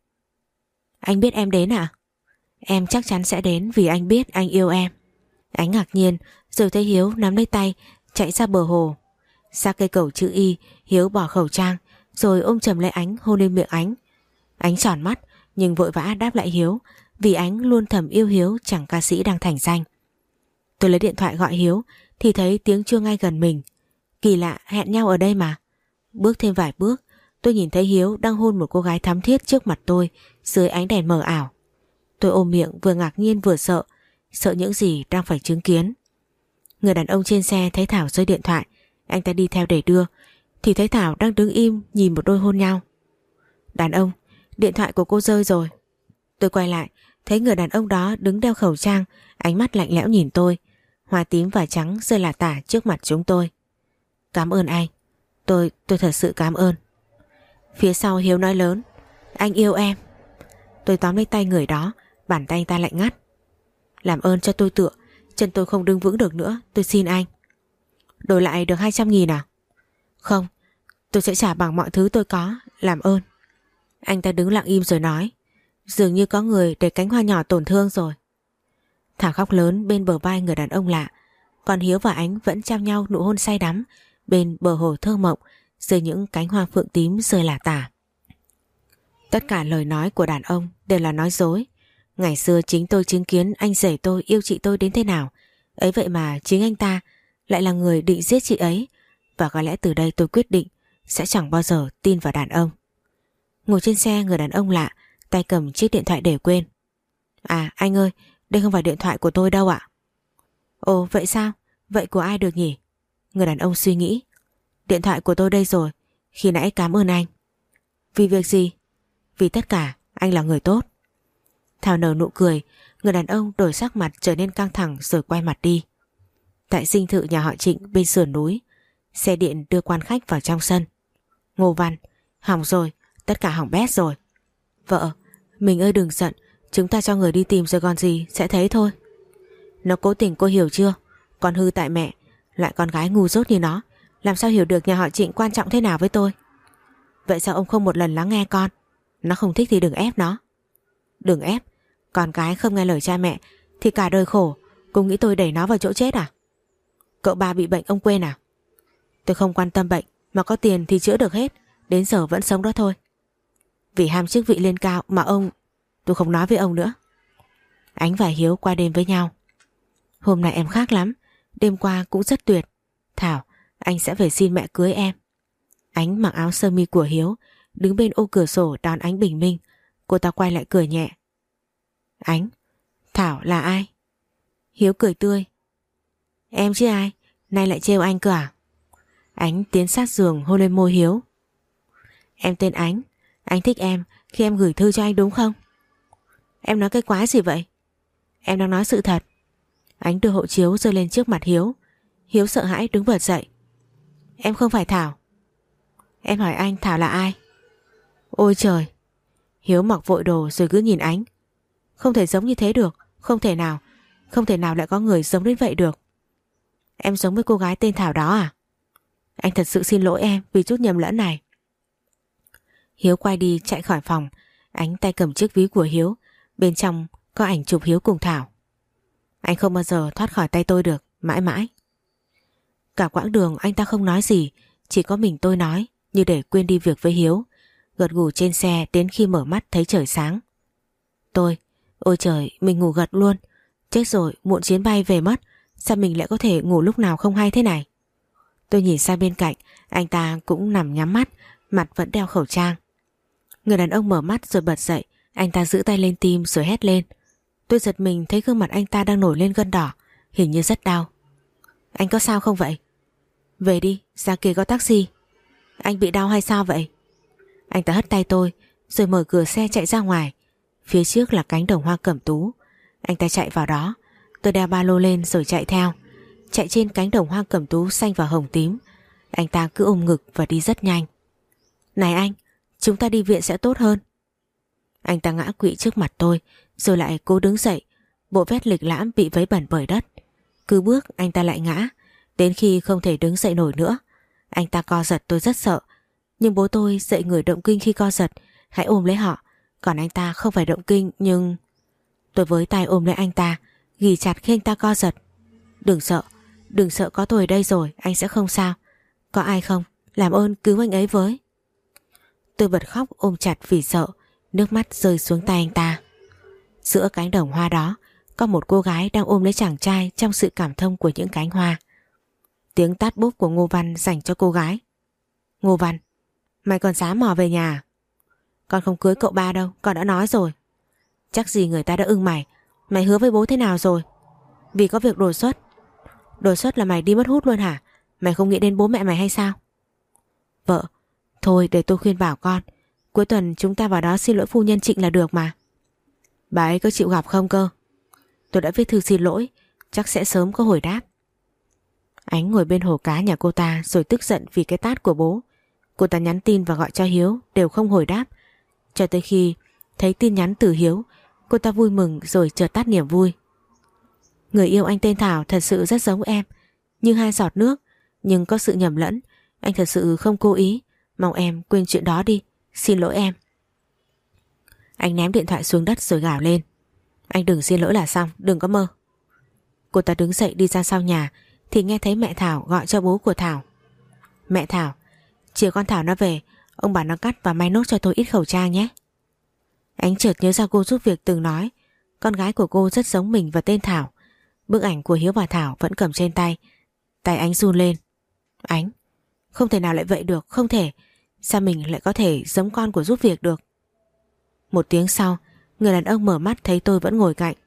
Anh biết em đến à? Em chắc chắn sẽ đến vì anh biết anh yêu em. Ánh ngạc nhiên rồi thấy Hiếu nắm lấy tay chạy ra bờ hồ. Ra cây cầu chữ Y, Hiếu bỏ khẩu trang rồi ôm chầm lấy Ánh, hôn lên miệng Ánh. Ánh tròn mắt nhưng vội vã đáp lại Hiếu, vì Ánh luôn thầm yêu Hiếu chẳng ca sĩ đang thành danh. Tôi lấy điện thoại gọi Hiếu thì thấy tiếng chuông ngay gần mình. Kỳ lạ, hẹn nhau ở đây mà. Bước thêm vài bước, tôi nhìn thấy Hiếu đang hôn một cô gái thắm thiết trước mặt tôi dưới ánh đèn mờ ảo. Tôi ôm miệng vừa ngạc nhiên vừa sợ, sợ những gì đang phải chứng kiến. Người đàn ông trên xe thấy Thảo rơi điện thoại, anh ta đi theo để đưa, thì thấy Thảo đang đứng im nhìn một đôi hôn nhau. Đàn ông, điện thoại của cô rơi rồi. Tôi quay lại, thấy người đàn ông đó đứng đeo khẩu trang, ánh mắt lạnh lẽo nhìn tôi. Hoa tím và trắng rơi lả tả trước mặt chúng tôi. Cảm ơn anh. Tôi thật sự cảm ơn. Phía sau Hiếu nói lớn. Anh yêu em. Tôi tóm lấy tay người đó, bàn tay anh ta lạnh ngắt. Làm ơn cho tôi tựa, chân tôi không đứng vững được nữa, tôi xin anh. Đổi lại được 200.000 à? Không, tôi sẽ trả bằng mọi thứ tôi có, làm ơn. Anh ta đứng lặng im rồi nói. Dường như có người để cánh hoa nhỏ tổn thương rồi. Thảo khóc lớn bên bờ vai người đàn ông lạ. Còn Hiếu và Ánh vẫn trao nhau nụ hôn say đắm bên bờ hồ thơ mộng dưới những cánh hoa phượng tím rơi lả tả. Tất cả lời nói của đàn ông đều là nói dối. Ngày xưa chính tôi chứng kiến anh rể tôi yêu chị tôi đến thế nào. Ấy vậy mà chính anh ta lại là người định giết chị ấy. Và có lẽ từ đây tôi quyết định sẽ chẳng bao giờ tin vào đàn ông. Ngồi trên xe, người đàn ông lạ tay cầm chiếc điện thoại để quên. À anh ơi, đây không phải điện thoại của tôi đâu ạ. Ồ vậy sao? Vậy của ai được nhỉ? Người đàn ông suy nghĩ. Điện thoại của tôi đây rồi. Khi nãy cảm ơn anh. Vì việc gì? Vì tất cả, anh là người tốt. Thảo nở nụ cười. Người đàn ông đổi sắc mặt trở nên căng thẳng rồi quay mặt đi. Tại dinh thự nhà họ Trịnh bên sườn núi, xe điện đưa quan khách vào trong sân. Ngô Văn, hỏng rồi, tất cả hỏng bét rồi. Vợ, mình ơi đừng giận, chúng ta cho người đi tìm rồi còn gì, sẽ thấy thôi. Nó cố tình, cô hiểu chưa? Con hư tại mẹ, loại con gái ngu dốt như nó làm sao hiểu được nhà họ Trịnh quan trọng thế nào với tôi. Vậy sao ông không một lần lắng nghe con? Nó không thích thì đừng ép nó. Đừng ép, con cái không nghe lời cha mẹ thì cả đời khổ. Cô nghĩ tôi đẩy nó vào chỗ chết à? Cậu ba bị bệnh ông quên à? Tôi không quan tâm bệnh, mà có tiền thì chữa được hết. Đến giờ vẫn sống đó thôi. Vì ham chức vị lên cao mà ông... Tôi không nói với ông nữa. Ánh và Hiếu qua đêm với nhau. Hôm nay em khác lắm, đêm qua cũng rất tuyệt. Thảo, anh sẽ về xin mẹ cưới em. Ánh mặc áo sơ mi của Hiếu, đứng bên ô cửa sổ đón ánh bình minh. Cô ta quay lại cười nhẹ. Ánh, Thảo là ai? Hiếu cười tươi. Em chứ ai, nay lại trêu anh cơ à? Ánh tiến sát giường hôn lên môi Hiếu. Em tên Ánh, anh thích em khi em gửi thư cho anh đúng không? Em nói cái quái gì vậy? Em đang nói sự thật. Ánh đưa hộ chiếu giơ lên trước mặt Hiếu. Hiếu sợ hãi đứng bật dậy. Em không phải Thảo. Em hỏi anh Thảo là ai? Ôi trời. Hiếu mặc vội đồ rồi cứ nhìn Ánh. Không thể giống như thế được. Không thể nào. Không thể nào lại có người giống đến vậy được. Em giống với cô gái tên Thảo đó à? Anh thật sự xin lỗi em vì chút nhầm lẫn này. Hiếu quay đi chạy khỏi phòng. Ánh tay cầm chiếc ví của Hiếu. Bên trong có ảnh chụp Hiếu cùng Thảo. Anh không bao giờ thoát khỏi tay tôi được, mãi mãi. Cả quãng đường anh ta không nói gì, chỉ có mình tôi nói, như để quên đi việc với Hiếu. Gật gù trên xe đến khi mở mắt thấy trời sáng. Ôi trời, mình ngủ gật luôn. Chết rồi, muộn chuyến bay về mất. Sao mình lại có thể ngủ lúc nào không hay thế này? Tôi nhìn sang bên cạnh, anh ta cũng nằm nhắm mắt, mặt vẫn đeo khẩu trang. Người đàn ông mở mắt rồi bật dậy. Anh ta giữ tay lên tim rồi hét lên. Tôi giật mình thấy gương mặt anh ta đang nổi lên gân đỏ, hình như rất đau. Anh có sao không vậy? Về đi, ra kia có taxi. Anh bị đau hay sao vậy? Anh ta hất tay tôi rồi mở cửa xe chạy ra ngoài. Phía trước là cánh đồng hoa cẩm tú. Anh ta chạy vào đó. Tôi đeo ba lô lên rồi chạy theo. Chạy trên cánh đồng hoa cẩm tú xanh và hồng tím. Anh ta cứ ôm ngực và đi rất nhanh. Này anh, chúng ta đi viện sẽ tốt hơn. Anh ta ngã quỵ trước mặt tôi rồi lại cố đứng dậy. Bộ vest lịch lãm bị vấy bẩn bởi đất. Cứ bước anh ta lại ngã, đến khi không thể đứng dậy nổi nữa. Anh ta co giật tôi rất sợ. Nhưng bố tôi dạy người động kinh khi co giật hãy ôm lấy họ. Còn anh ta không phải động kinh nhưng... Tôi với tay ôm lấy anh ta, ghì chặt khi anh ta co giật. Đừng sợ, có tôi ở đây rồi, anh sẽ không sao. Có ai không? Làm ơn cứu anh ấy với. Tôi bật khóc ôm chặt vì sợ. Nước mắt rơi xuống tay anh ta. Giữa cánh đồng hoa đó có một cô gái đang ôm lấy chàng trai trong sự cảm thông của những cánh hoa. Tiếng tát bốp của Ngô Văn dành cho cô gái. Ngô Văn, mày còn dám mò về nhà? Con không cưới cậu ba đâu, con đã nói rồi. Chắc gì người ta đã ưng mày. Mày hứa với bố thế nào rồi? Vì có việc đột xuất. Đột xuất là mày đi mất hút luôn hả? Mày không nghĩ đến bố mẹ mày hay sao? Vợ, thôi để tôi khuyên bảo con. Cuối tuần chúng ta vào đó xin lỗi phu nhân Trịnh là được mà. Bà ấy có chịu gặp không cơ? Tôi đã viết thư xin lỗi, chắc sẽ sớm có hồi đáp. Ánh ngồi bên hồ cá nhà cô ta rồi tức giận vì cái tát của bố. Cô ta nhắn tin và gọi cho Hiếu đều không hồi đáp. Cho tới khi thấy tin nhắn từ Hiếu, cô ta vui mừng rồi chợt tắt niềm vui. Người yêu anh tên Thảo thật sự rất giống em, như hai giọt nước, nhưng có sự nhầm lẫn. Anh thật sự không cố ý, mong em quên chuyện đó đi. Xin lỗi em. Anh ném điện thoại xuống đất rồi gào lên. Anh đừng xin lỗi là xong, đừng có mơ. Cô ta đứng dậy đi ra sau nhà thì nghe thấy mẹ Thảo gọi cho bố của Thảo. Mẹ Thảo, chiều con Thảo nó về, ông bảo nó cắt và may nốt cho tôi ít khẩu trang nhé. Anh chợt nhớ ra cô giúp việc từng nói con gái của cô rất giống mình và tên Thảo. Bức ảnh của Hiếu và Thảo vẫn cầm trên tay. Tay anh run lên. Ánh, không thể nào lại vậy được, không thể. Sao mình lại có thể giống con của giúp việc được? Một tiếng sau, người đàn ông mở mắt thấy tôi vẫn ngồi cạnh.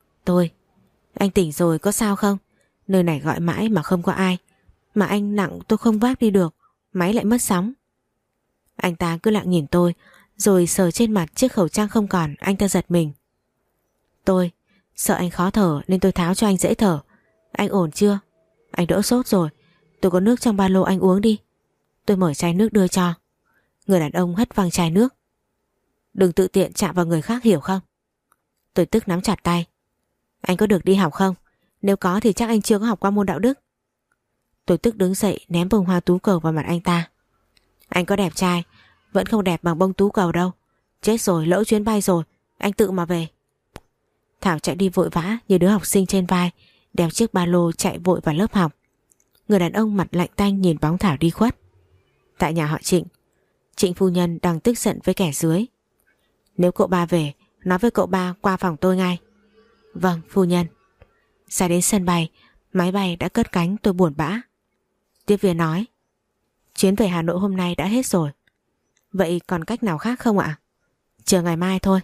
Anh tỉnh rồi có sao không? Nơi này gọi mãi mà không có ai. Mà anh nặng tôi không vác đi được, máy lại mất sóng. Anh ta cứ lặng nhìn tôi, rồi sờ trên mặt chiếc khẩu trang không còn. Anh ta giật mình. Tôi sợ anh khó thở nên tôi tháo cho anh dễ thở. Anh ổn chưa? Anh đỡ sốt rồi. Tôi có nước trong ba lô, anh uống đi. Tôi mở chai nước đưa cho. Người đàn ông hất văng chai nước. Đừng tự tiện chạm vào người khác, hiểu không? Tôi tức nắm chặt tay. Anh có được đi học không? Nếu có thì chắc anh chưa có học qua môn đạo đức. Tôi tức đứng dậy ném bông hoa tú cầu vào mặt anh ta. Anh có đẹp trai, vẫn không đẹp bằng bông tú cầu đâu. Chết rồi, lỡ chuyến bay rồi, anh tự mà về. Thảo chạy đi vội vã như đứa học sinh trên vai, đeo chiếc ba lô chạy vội vào lớp học. Người đàn ông mặt lạnh tanh nhìn bóng Thảo đi khuất. Tại nhà họ Trịnh, Trịnh phu nhân đang tức giận với kẻ dưới. Nếu cậu ba về, nói với cậu ba qua phòng tôi ngay. Vâng, phu nhân. Ra đến sân bay, máy bay đã cất cánh, tôi buồn bã. Tiếp viên nói, chuyến về Hà Nội hôm nay đã hết rồi. Vậy còn cách nào khác không ạ? Chờ ngày mai thôi.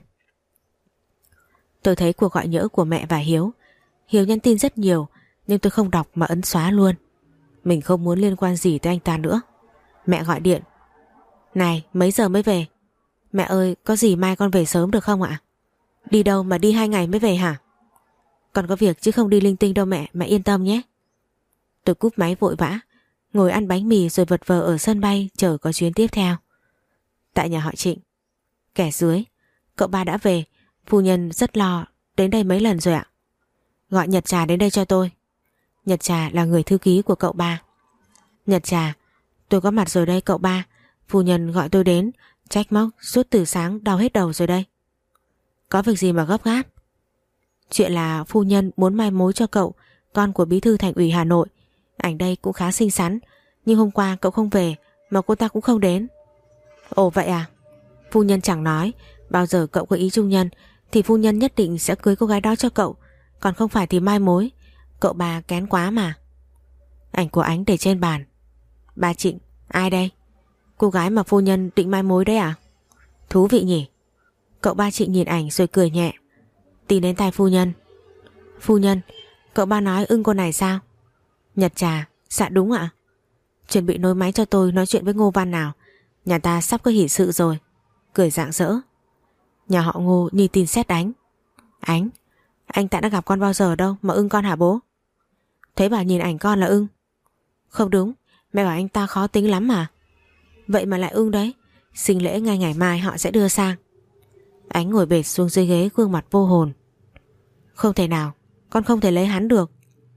Tôi thấy cuộc gọi nhỡ của mẹ và Hiếu. Hiếu nhắn tin rất nhiều, nhưng tôi không đọc mà ấn xóa luôn. Mình không muốn liên quan gì tới anh ta nữa. Mẹ gọi điện. Này, mấy giờ mới về? Mẹ ơi, có gì mai con về sớm được không ạ? Đi đâu mà đi 2 ngày mới về hả? Con có việc chứ không đi linh tinh đâu mẹ yên tâm nhé. Tôi cúp máy vội vã, ngồi ăn bánh mì rồi vật vờ ở sân bay chờ có chuyến tiếp theo. Tại nhà họ Trịnh. Kẻ dưới, cậu ba đã về, phu nhân rất lo, đến đây mấy lần rồi ạ. Gọi Nhật Trà đến đây cho tôi. Nhật Trà là người thư ký của cậu ba. Nhật Trà, tôi có mặt rồi đây cậu ba, phu nhân gọi tôi đến, trách móc suốt từ sáng đau hết đầu rồi đây. Có việc gì mà gấp gáp? Chuyện là phu nhân muốn mai mối cho cậu, con của bí thư thành ủy Hà Nội. Ảnh đây cũng khá xinh xắn, nhưng hôm qua cậu không về mà cô ta cũng không đến. Ồ vậy à? Phu nhân chẳng nói, bao giờ cậu có ý trung nhân thì phu nhân nhất định sẽ cưới cô gái đó cho cậu, còn không phải thì mai mối. Cậu ba kén quá mà. Ảnh của Ánh để trên bàn. Bà Trịnh, ai đây? Cô gái mà phu nhân định mai mối đấy à? Thú vị nhỉ? Cậu ba Trịnh nhìn ảnh rồi cười nhẹ. Tìm đến tai phu nhân. Phu nhân, cậu ba nói ưng cô này sao? Nhật Trà, dạ đúng ạ. Chuẩn bị nối máy cho tôi nói chuyện với Ngô Văn nào. Nhà ta sắp có hỷ sự rồi. Cười rạng rỡ. Nhà họ Ngô như tin sét đánh. Ánh, anh ta đã gặp con bao giờ đâu mà ưng con hả bố? Thấy bà nhìn ảnh con là ưng. Không đúng, mẹ bảo anh ta khó tính lắm mà. Vậy mà lại ưng đấy. Sinh lễ ngay ngày mai họ sẽ đưa sang. Ánh ngồi bệt xuống dưới ghế, gương mặt vô hồn. Không thể nào, con không thể lấy hắn được.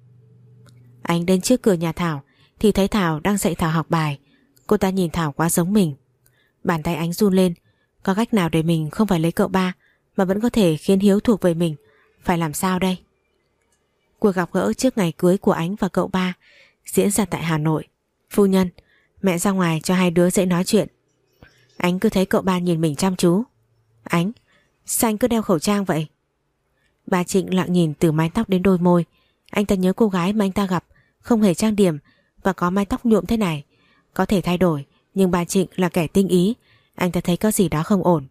Ánh đến trước cửa nhà Thảo thì thấy Thảo đang dạy Thảo học bài. Cô ta nhìn Thảo quá giống mình. Bàn tay Ánh run lên. Có cách nào để mình không phải lấy cậu ba mà vẫn có thể khiến Hiếu thuộc về mình? Phải làm sao đây? Cuộc gặp gỡ trước ngày cưới của Ánh và cậu ba diễn ra tại Hà Nội. Phu nhân, mẹ ra ngoài cho hai đứa dễ nói chuyện. Ánh cứ thấy cậu ba nhìn mình chăm chú. Ánh, sao anh cứ đeo khẩu trang vậy? Bà Trịnh lặng nhìn từ mái tóc đến đôi môi. Anh ta nhớ cô gái mà anh ta gặp không hề trang điểm và có mái tóc nhuộm thế này. Có thể thay đổi, nhưng bà Trịnh là kẻ tinh ý. Anh ta thấy có gì đó không ổn.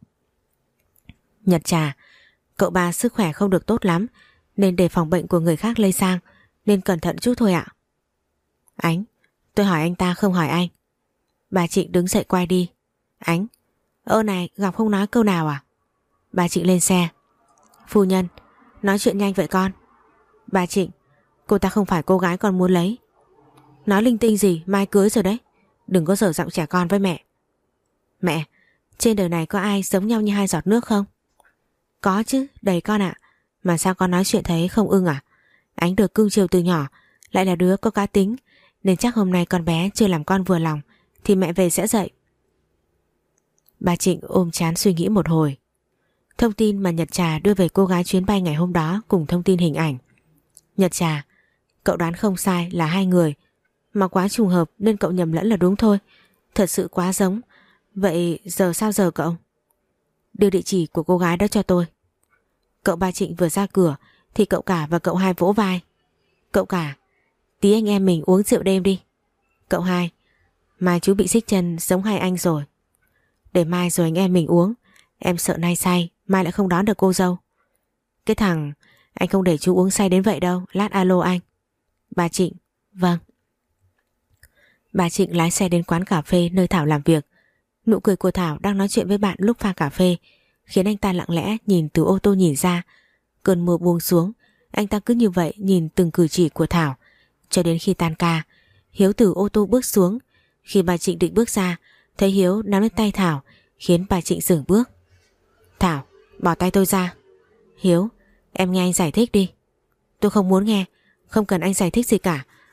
Nhật Trà, cậu ba sức khỏe không được tốt lắm, nên để phòng bệnh của người khác lây sang, nên cẩn thận chút thôi ạ. Ánh, tôi hỏi anh ta không hỏi anh. Bà Trịnh đứng dậy quay đi. Ánh, này, gặp không nói câu nào à? Bà Trịnh lên xe. Phu nhân, nói chuyện nhanh vậy con. Bà Trịnh, cô ta không phải cô gái con muốn lấy. Nói linh tinh gì, mai cưới rồi đấy. Đừng có dở giọng trẻ con với mẹ. Mẹ, trên đời này có ai giống nhau như hai giọt nước không? Có chứ, đầy con ạ. Mà sao con nói chuyện thấy không ưng à? Ánh được cưng chiều từ nhỏ, lại là đứa có cá tính, nên chắc hôm nay con bé chưa làm con vừa lòng thì mẹ về sẽ dậy. Bà Trịnh ôm trán suy nghĩ một hồi. Thông tin mà Nhật Trà đưa về cô gái chuyến bay ngày hôm đó cùng thông tin hình ảnh. Nhật Trà, cậu đoán không sai là hai người, mà quá trùng hợp nên cậu nhầm lẫn là đúng thôi. Thật sự quá giống. Vậy giờ sao giờ cậu? Đưa địa chỉ của cô gái đó cho tôi. Cậu ba Trịnh vừa ra cửa thì cậu cả và cậu hai vỗ vai. Cậu cả, tí anh em mình uống rượu đêm đi. Cậu hai, mai chú bị xích chân giống hai anh rồi. Để mai rồi anh em mình uống. Em sợ nay say, mai lại không đón được cô dâu. Cái thằng, anh không để chú uống say đến vậy đâu. Lát alo anh. Bà Trịnh, vâng. Bà Trịnh lái xe đến quán cà phê nơi Thảo làm việc. Nụ cười của Thảo đang nói chuyện với bạn lúc pha cà phê khiến anh ta lặng lẽ nhìn từ ô tô nhìn ra. Cơn mưa buông xuống, anh ta cứ như vậy nhìn từng cử chỉ của Thảo. Cho đến khi tan ca, Hiếu từ ô tô bước xuống. Khi bà Trịnh định bước ra, thấy Hiếu nắm lấy tay Thảo khiến bà Trịnh dừng bước. Thảo, bỏ tay tôi ra. Hiếu, em nghe anh giải thích đi. Tôi không muốn nghe, không cần anh giải thích gì cả.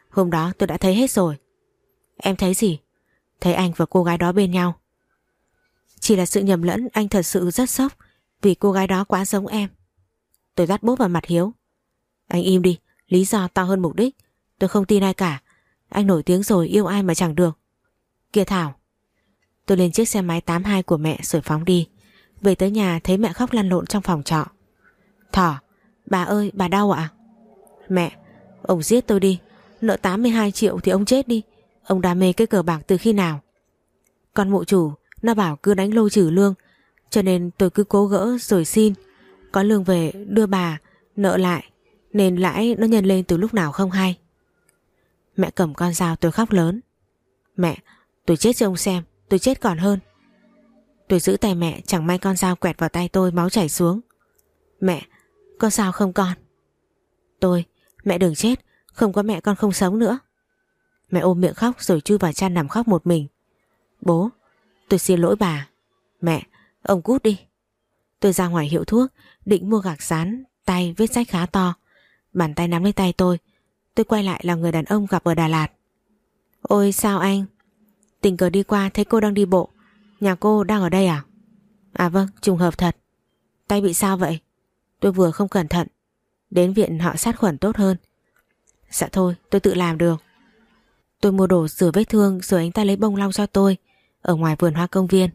Hôm đó tôi đã thấy hết rồi. Em thấy gì? Thấy anh và cô gái đó bên nhau. Chỉ là sự nhầm lẫn, anh thật sự rất sốc vì cô gái đó quá giống em. Tôi gắt bốp vào mặt Hiếu. Anh im đi, lý do to hơn mục đích. Tôi không tin ai cả. Anh nổi tiếng rồi, yêu ai mà chẳng được. Kìa Thảo. Tôi lên chiếc xe máy 82 của mẹ rồi phóng đi. Về tới nhà thấy mẹ khóc lăn lộn trong phòng trọ. Thỏ, bà ơi, bà đau ạ? Mẹ, ông giết tôi đi. Nợ 82 triệu thì ông chết đi. Ông đam mê cái cờ bạc từ khi nào? Con mụ chủ nó bảo cứ đánh lô trừ lương, cho nên tôi cứ cố gỡ rồi xin. Có lương về đưa bà, nợ lại, nên lãi nó nhân lên từ lúc nào không hay. Mẹ cầm con dao, tôi khóc lớn. Mẹ, tôi chết cho ông xem, tôi chết còn hơn. Tôi giữ tay mẹ, chẳng may con dao quẹt vào tay tôi, máu chảy xuống. Mẹ, có sao không con? Mẹ đừng chết, không có mẹ con không sống nữa. Mẹ ôm miệng khóc rồi chui vào chăn nằm khóc một mình. Bố, tôi xin lỗi bà. Mẹ, ông cút đi. Tôi ra ngoài hiệu thuốc, định mua gạc dán, tay vết rách khá to. Bàn tay nắm lấy tay tôi quay lại là người đàn ông gặp ở Đà Lạt. Ôi sao anh? Tình cờ đi qua thấy cô đang đi bộ. Nhà cô đang ở đây à? À vâng, trùng hợp thật. Tay bị sao vậy? Tôi vừa không cẩn thận. Đến viện họ sát khuẩn tốt hơn. Dạ thôi, tôi tự làm được. Tôi mua đồ rửa vết thương rồi anh ta lấy bông lau cho tôi ở ngoài vườn hoa công viên.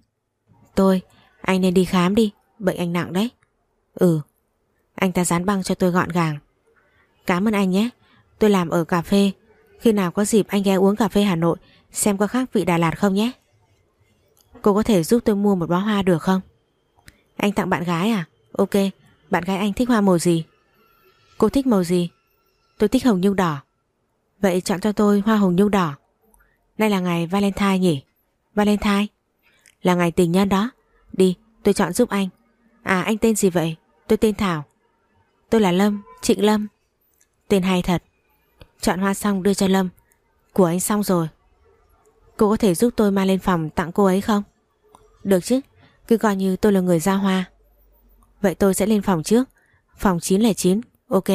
Anh nên đi khám đi, bệnh anh nặng đấy. Ừ. Anh ta dán băng cho tôi gọn gàng. Cảm ơn anh nhé. Tôi làm ở cà phê. Khi nào có dịp anh ghé uống cà phê Hà Nội xem có khác vị Đà Lạt không nhé. Cô có thể giúp tôi mua một bó hoa được không? Anh tặng bạn gái à? Ok. Bạn gái anh thích hoa màu gì? Cô thích màu gì? Tôi thích hồng nhung đỏ. Vậy chọn cho tôi hoa hồng nhung đỏ. Đây là ngày Valentine nhỉ? Valentine? Là ngày tình nhân đó. Đi, tôi chọn giúp anh. À, anh tên gì vậy? Tôi tên Thảo. Tôi là Lâm, Trịnh Lâm. Tên hay thật. Chọn hoa xong đưa cho Lâm. Của anh xong rồi. Cô có thể giúp tôi mang lên phòng tặng cô ấy không? Được chứ, cứ coi như tôi là người giao hoa. Vậy tôi sẽ lên phòng trước. Phòng 909, ok.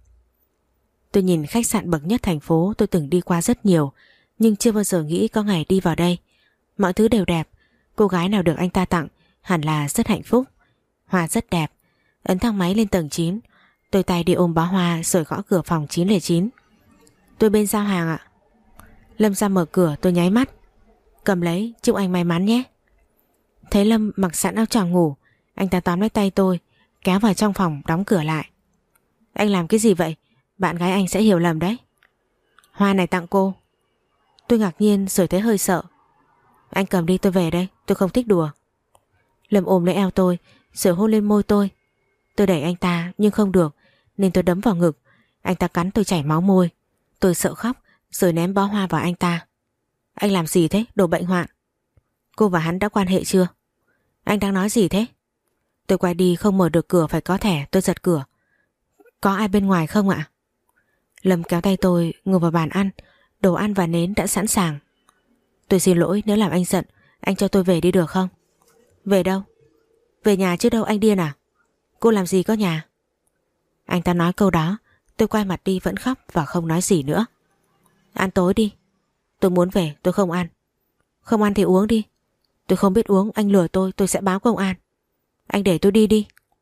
Tôi nhìn khách sạn bậc nhất thành phố tôi từng đi qua rất nhiều, nhưng chưa bao giờ nghĩ có ngày đi vào đây. Mọi thứ đều đẹp. Cô gái nào được anh ta tặng hẳn là rất hạnh phúc. Hoa rất đẹp. Ấn thang máy lên tầng 9. Tôi tay đi ôm bó hoa rồi gõ cửa phòng 909. Tôi bên giao hàng ạ. Lâm ra mở cửa, tôi nháy mắt. Cầm lấy, chúc anh may mắn nhé. Thấy Lâm mặc sẵn áo choàng ngủ, anh ta tóm lấy tay tôi kéo vào trong phòng, đóng cửa lại. Anh làm cái gì vậy? Bạn gái anh sẽ hiểu lầm đấy. Hoa này tặng cô. Tôi ngạc nhiên rồi thấy hơi sợ. Anh cầm đi, tôi về đây, tôi không thích đùa. Lâm ôm lấy eo tôi rồi hôn lên môi tôi. Tôi đẩy anh ta nhưng không được nên tôi đấm vào ngực. Anh ta cắn tôi chảy máu môi. Tôi sợ khóc rồi ném bó hoa vào anh ta. Anh làm gì thế, đồ bệnh hoạn? Cô và hắn đã quan hệ chưa? Anh đang nói gì thế? Tôi quay đi không mở được cửa, phải có thẻ. Tôi giật cửa. Có ai bên ngoài không ạ? Lâm kéo tay tôi ngồi vào bàn ăn. Đồ ăn và nến đã sẵn sàng. Tôi xin lỗi nếu làm anh giận. Anh cho tôi về đi được không? Về đâu? Về nhà chứ đâu, anh điên à? Cô làm gì có nhà? Anh ta nói câu đó, tôi quay mặt đi vẫn khóc và không nói gì nữa. Ăn tối đi. Tôi muốn về, tôi không ăn. Không ăn thì uống đi. Tôi không biết uống, anh lừa tôi sẽ báo công an. Anh để tôi đi đi.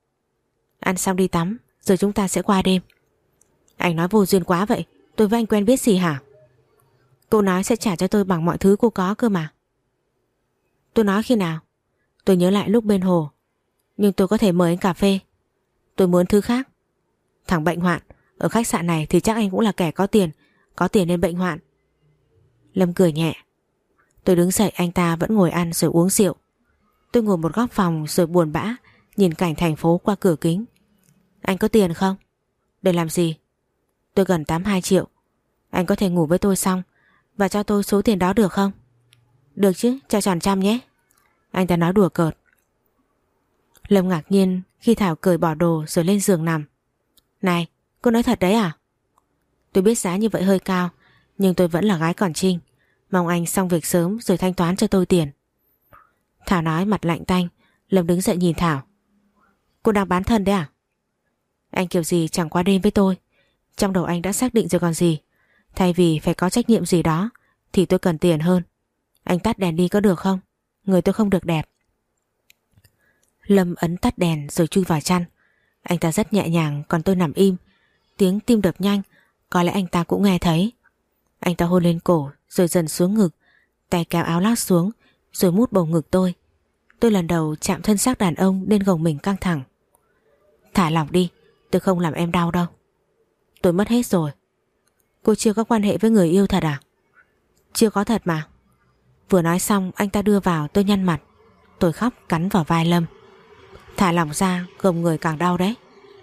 Ăn xong đi tắm, rồi chúng ta sẽ qua đêm. Anh nói vô duyên quá vậy, tôi với anh quen biết gì hả? Cô nói sẽ trả cho tôi bằng mọi thứ cô có cơ mà. Tôi nói khi nào? Tôi nhớ lại lúc bên hồ. Nhưng tôi có thể mời anh cà phê. Tôi muốn thứ khác. Thằng bệnh hoạn, ở khách sạn này thì chắc anh cũng là kẻ có tiền. Có tiền nên bệnh hoạn. Lâm cười nhẹ. Tôi đứng dậy, anh ta vẫn ngồi ăn rồi uống rượu. Tôi ngồi một góc phòng rồi buồn bã nhìn cảnh thành phố qua cửa kính. Anh có tiền không? Để làm gì? Tôi gần 82 triệu. Anh có thể ngủ với tôi xong và cho tôi số tiền đó được không? Được chứ, cho tròn trăm nhé. Anh ta nói đùa cợt. Lâm ngạc nhiên khi Thảo cởi bỏ đồ rồi lên giường nằm. Này, cô nói thật đấy à? Tôi biết giá như vậy hơi cao, nhưng tôi vẫn là gái còn trinh. Mong anh xong việc sớm rồi thanh toán cho tôi tiền. Thảo nói mặt lạnh tanh. Lâm đứng dậy nhìn Thảo. Cô đang bán thân đấy à? Anh kiểu gì chẳng qua đêm với tôi. Trong đầu anh đã xác định rồi còn gì. Thay vì phải có trách nhiệm gì đó thì tôi cần tiền hơn. Anh tắt đèn đi có được không? Người tôi không được đẹp. Lâm ấn tắt đèn rồi chui vào chăn. Anh ta rất nhẹ nhàng, còn tôi nằm im. Tiếng tim đập nhanh, có lẽ anh ta cũng nghe thấy. Anh ta hôn lên cổ rồi dần xuống ngực, tay kéo áo lót xuống rồi mút bầu ngực tôi. Tôi lần đầu chạm thân xác đàn ông nên gồng mình căng thẳng. Thả lỏng đi, tôi không làm em đau đâu. Tôi mất hết rồi. Cô chưa có quan hệ với người yêu thật à? Chưa có thật mà. Vừa nói xong anh ta đưa vào, tôi nhăn mặt. Tôi khóc cắn vào vai Lâm. Thả lỏng ra, gồng người càng đau đấy.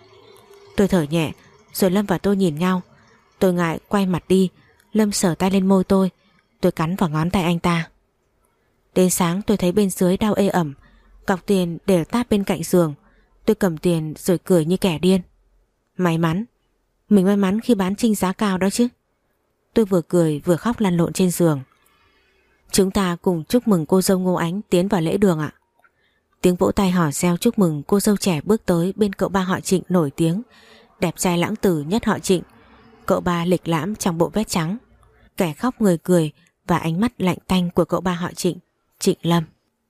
Tôi thở nhẹ, rồi Lâm và tôi nhìn nhau. Tôi ngại quay mặt đi. Lâm sờ tay lên môi tôi. Tôi cắn vào ngón tay anh ta. Đến sáng tôi thấy bên dưới đau ê ẩm. Cọc tiền để táp bên cạnh giường. Tôi cầm tiền rồi cười như kẻ điên. May mắn. Mình may mắn khi bán Trinh giá cao đó chứ. Tôi vừa cười vừa khóc lăn lộn trên giường. Chúng ta cùng chúc mừng cô dâu Ngô Ánh tiến vào lễ đường ạ. Tiếng vỗ tay hò reo chúc mừng cô dâu trẻ bước tới bên cậu ba họ Trịnh nổi tiếng, đẹp trai lãng tử nhất họ Trịnh. Cậu ba lịch lãm trong bộ vest trắng, kẻ khóc người cười và ánh mắt lạnh tanh của cậu ba họ Trịnh, Trịnh Lâm.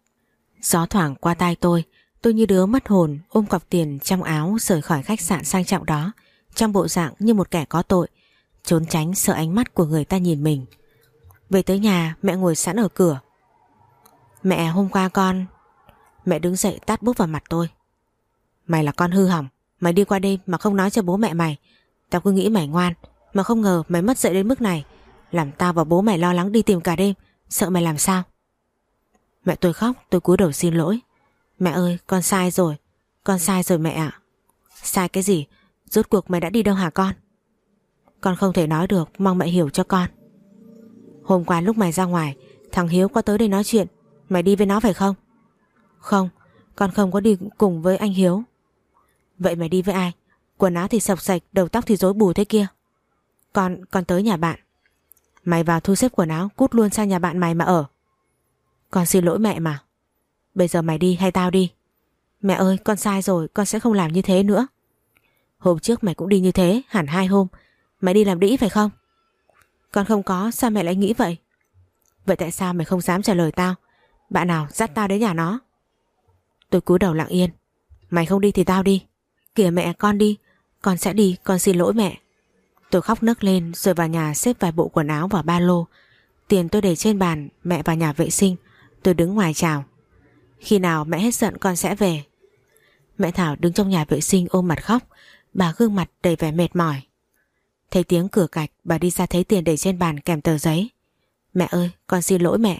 Gió thoảng qua tai tôi như đứa mất hồn ôm cọc tiền trong áo rời khỏi khách sạn sang trọng đó, trong bộ dạng như một kẻ có tội, trốn tránh sợ ánh mắt của người ta nhìn mình. Về tới nhà, mẹ ngồi sẵn ở cửa. Mẹ, hôm qua con... Mẹ đứng dậy tát bốp vào mặt tôi. Mày là con hư hỏng. Mày đi qua đêm mà không nói cho bố mẹ mày. Tao cứ nghĩ mày ngoan, mà không ngờ mày mất dạy đến mức này. Làm tao và bố mày lo lắng đi tìm cả đêm, sợ mày làm sao. Mẹ tôi khóc, tôi cúi đầu xin lỗi. Mẹ ơi, con sai rồi. Con sai rồi mẹ ạ. Sai cái gì? Rốt cuộc mày đã đi đâu hả con? Con không thể nói được, mong mẹ hiểu cho con. Hôm qua lúc mày ra ngoài, thằng Hiếu có tới đây nói chuyện. Mày đi với nó phải không? Không, con không có đi cùng với anh Hiếu. Vậy mày đi với ai? Quần áo thì sộc sạch, đầu tóc thì rối bù thế kia. Con tới nhà bạn. Mày vào thu xếp quần áo, cút luôn sang nhà bạn mày mà ở. Con xin lỗi mẹ mà. Bây giờ mày đi hay tao đi? Mẹ ơi, con sai rồi, con sẽ không làm như thế nữa. Hôm trước mày cũng đi như thế, hẳn 2 hôm. Mày đi làm đĩ phải không? Con không có, sao mẹ lại nghĩ vậy? Vậy tại sao mày không dám trả lời tao? Bạn nào dắt tao đến nhà nó? Tôi cúi đầu lặng yên. Mày không đi thì tao đi. Kìa mẹ, con đi. Con sẽ đi, con xin lỗi mẹ. Tôi khóc nấc lên rồi vào nhà xếp vài bộ quần áo vào ba lô. Tiền tôi để trên bàn, mẹ vào nhà vệ sinh. Tôi đứng ngoài chào. Khi nào mẹ hết giận con sẽ về. Mẹ Thảo đứng trong nhà vệ sinh ôm mặt khóc. Bà gương mặt đầy vẻ mệt mỏi. Thấy tiếng cửa cạch, bà đi ra thấy tiền để trên bàn kèm tờ giấy. Mẹ ơi, con xin lỗi mẹ.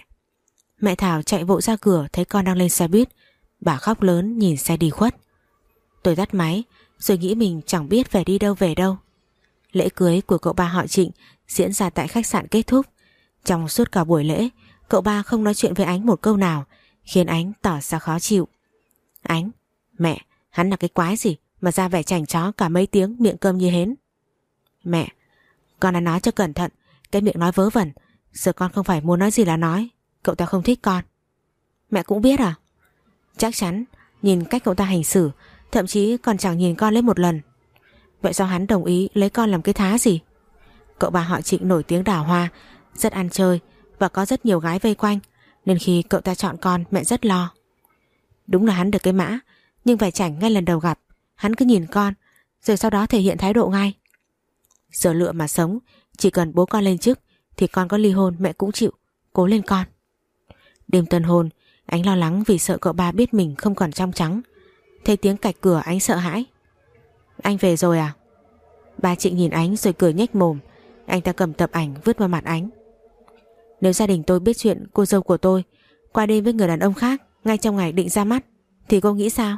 Mẹ Thảo chạy vội ra cửa thấy con đang lên xe buýt. Bà khóc lớn nhìn xe đi khuất. Tôi tắt máy rồi nghĩ mình chẳng biết phải đi đâu về đâu. Lễ cưới của cậu ba họ Trịnh diễn ra tại khách sạn kết thúc. Trong suốt cả buổi lễ, cậu ba không nói chuyện với Ánh một câu nào, khiến Ánh tỏ ra khó chịu. Ánh, mẹ, hắn là cái quái gì mà ra vẻ chảnh chó cả mấy tiếng miệng cơm như hến. Mẹ, con đã nói cho cẩn thận, cái miệng nói vớ vẩn, giờ con không phải muốn nói gì là nói. Cậu ta không thích con. Mẹ cũng biết à? Chắc chắn, nhìn cách cậu ta hành xử, thậm chí còn chẳng nhìn con lên một lần. Vậy sao hắn đồng ý lấy con làm cái thá gì? Cậu bà họ Trịnh nổi tiếng đào hoa, rất ăn chơi và có rất nhiều gái vây quanh, nên khi cậu ta chọn con mẹ rất lo. Đúng là hắn được cái mã, nhưng phải chảnh ngay lần đầu gặp, hắn cứ nhìn con, rồi sau đó thể hiện thái độ ngay. Giờ lựa mà sống, chỉ cần bố con lên chức thì con có ly hôn mẹ cũng chịu, cố lên con. Đêm tân hôn, Ánh lo lắng vì sợ cậu ba biết mình không còn trong trắng. Thấy tiếng cạch cửa Ánh sợ hãi. Anh về rồi à? Ba Trịnh nhìn Ánh rồi cười nhếch mồm. Anh ta cầm tập ảnh vứt vào mặt Ánh. Nếu gia đình tôi biết chuyện cô dâu của tôi qua đêm với người đàn ông khác ngay trong ngày định ra mắt thì cô nghĩ sao?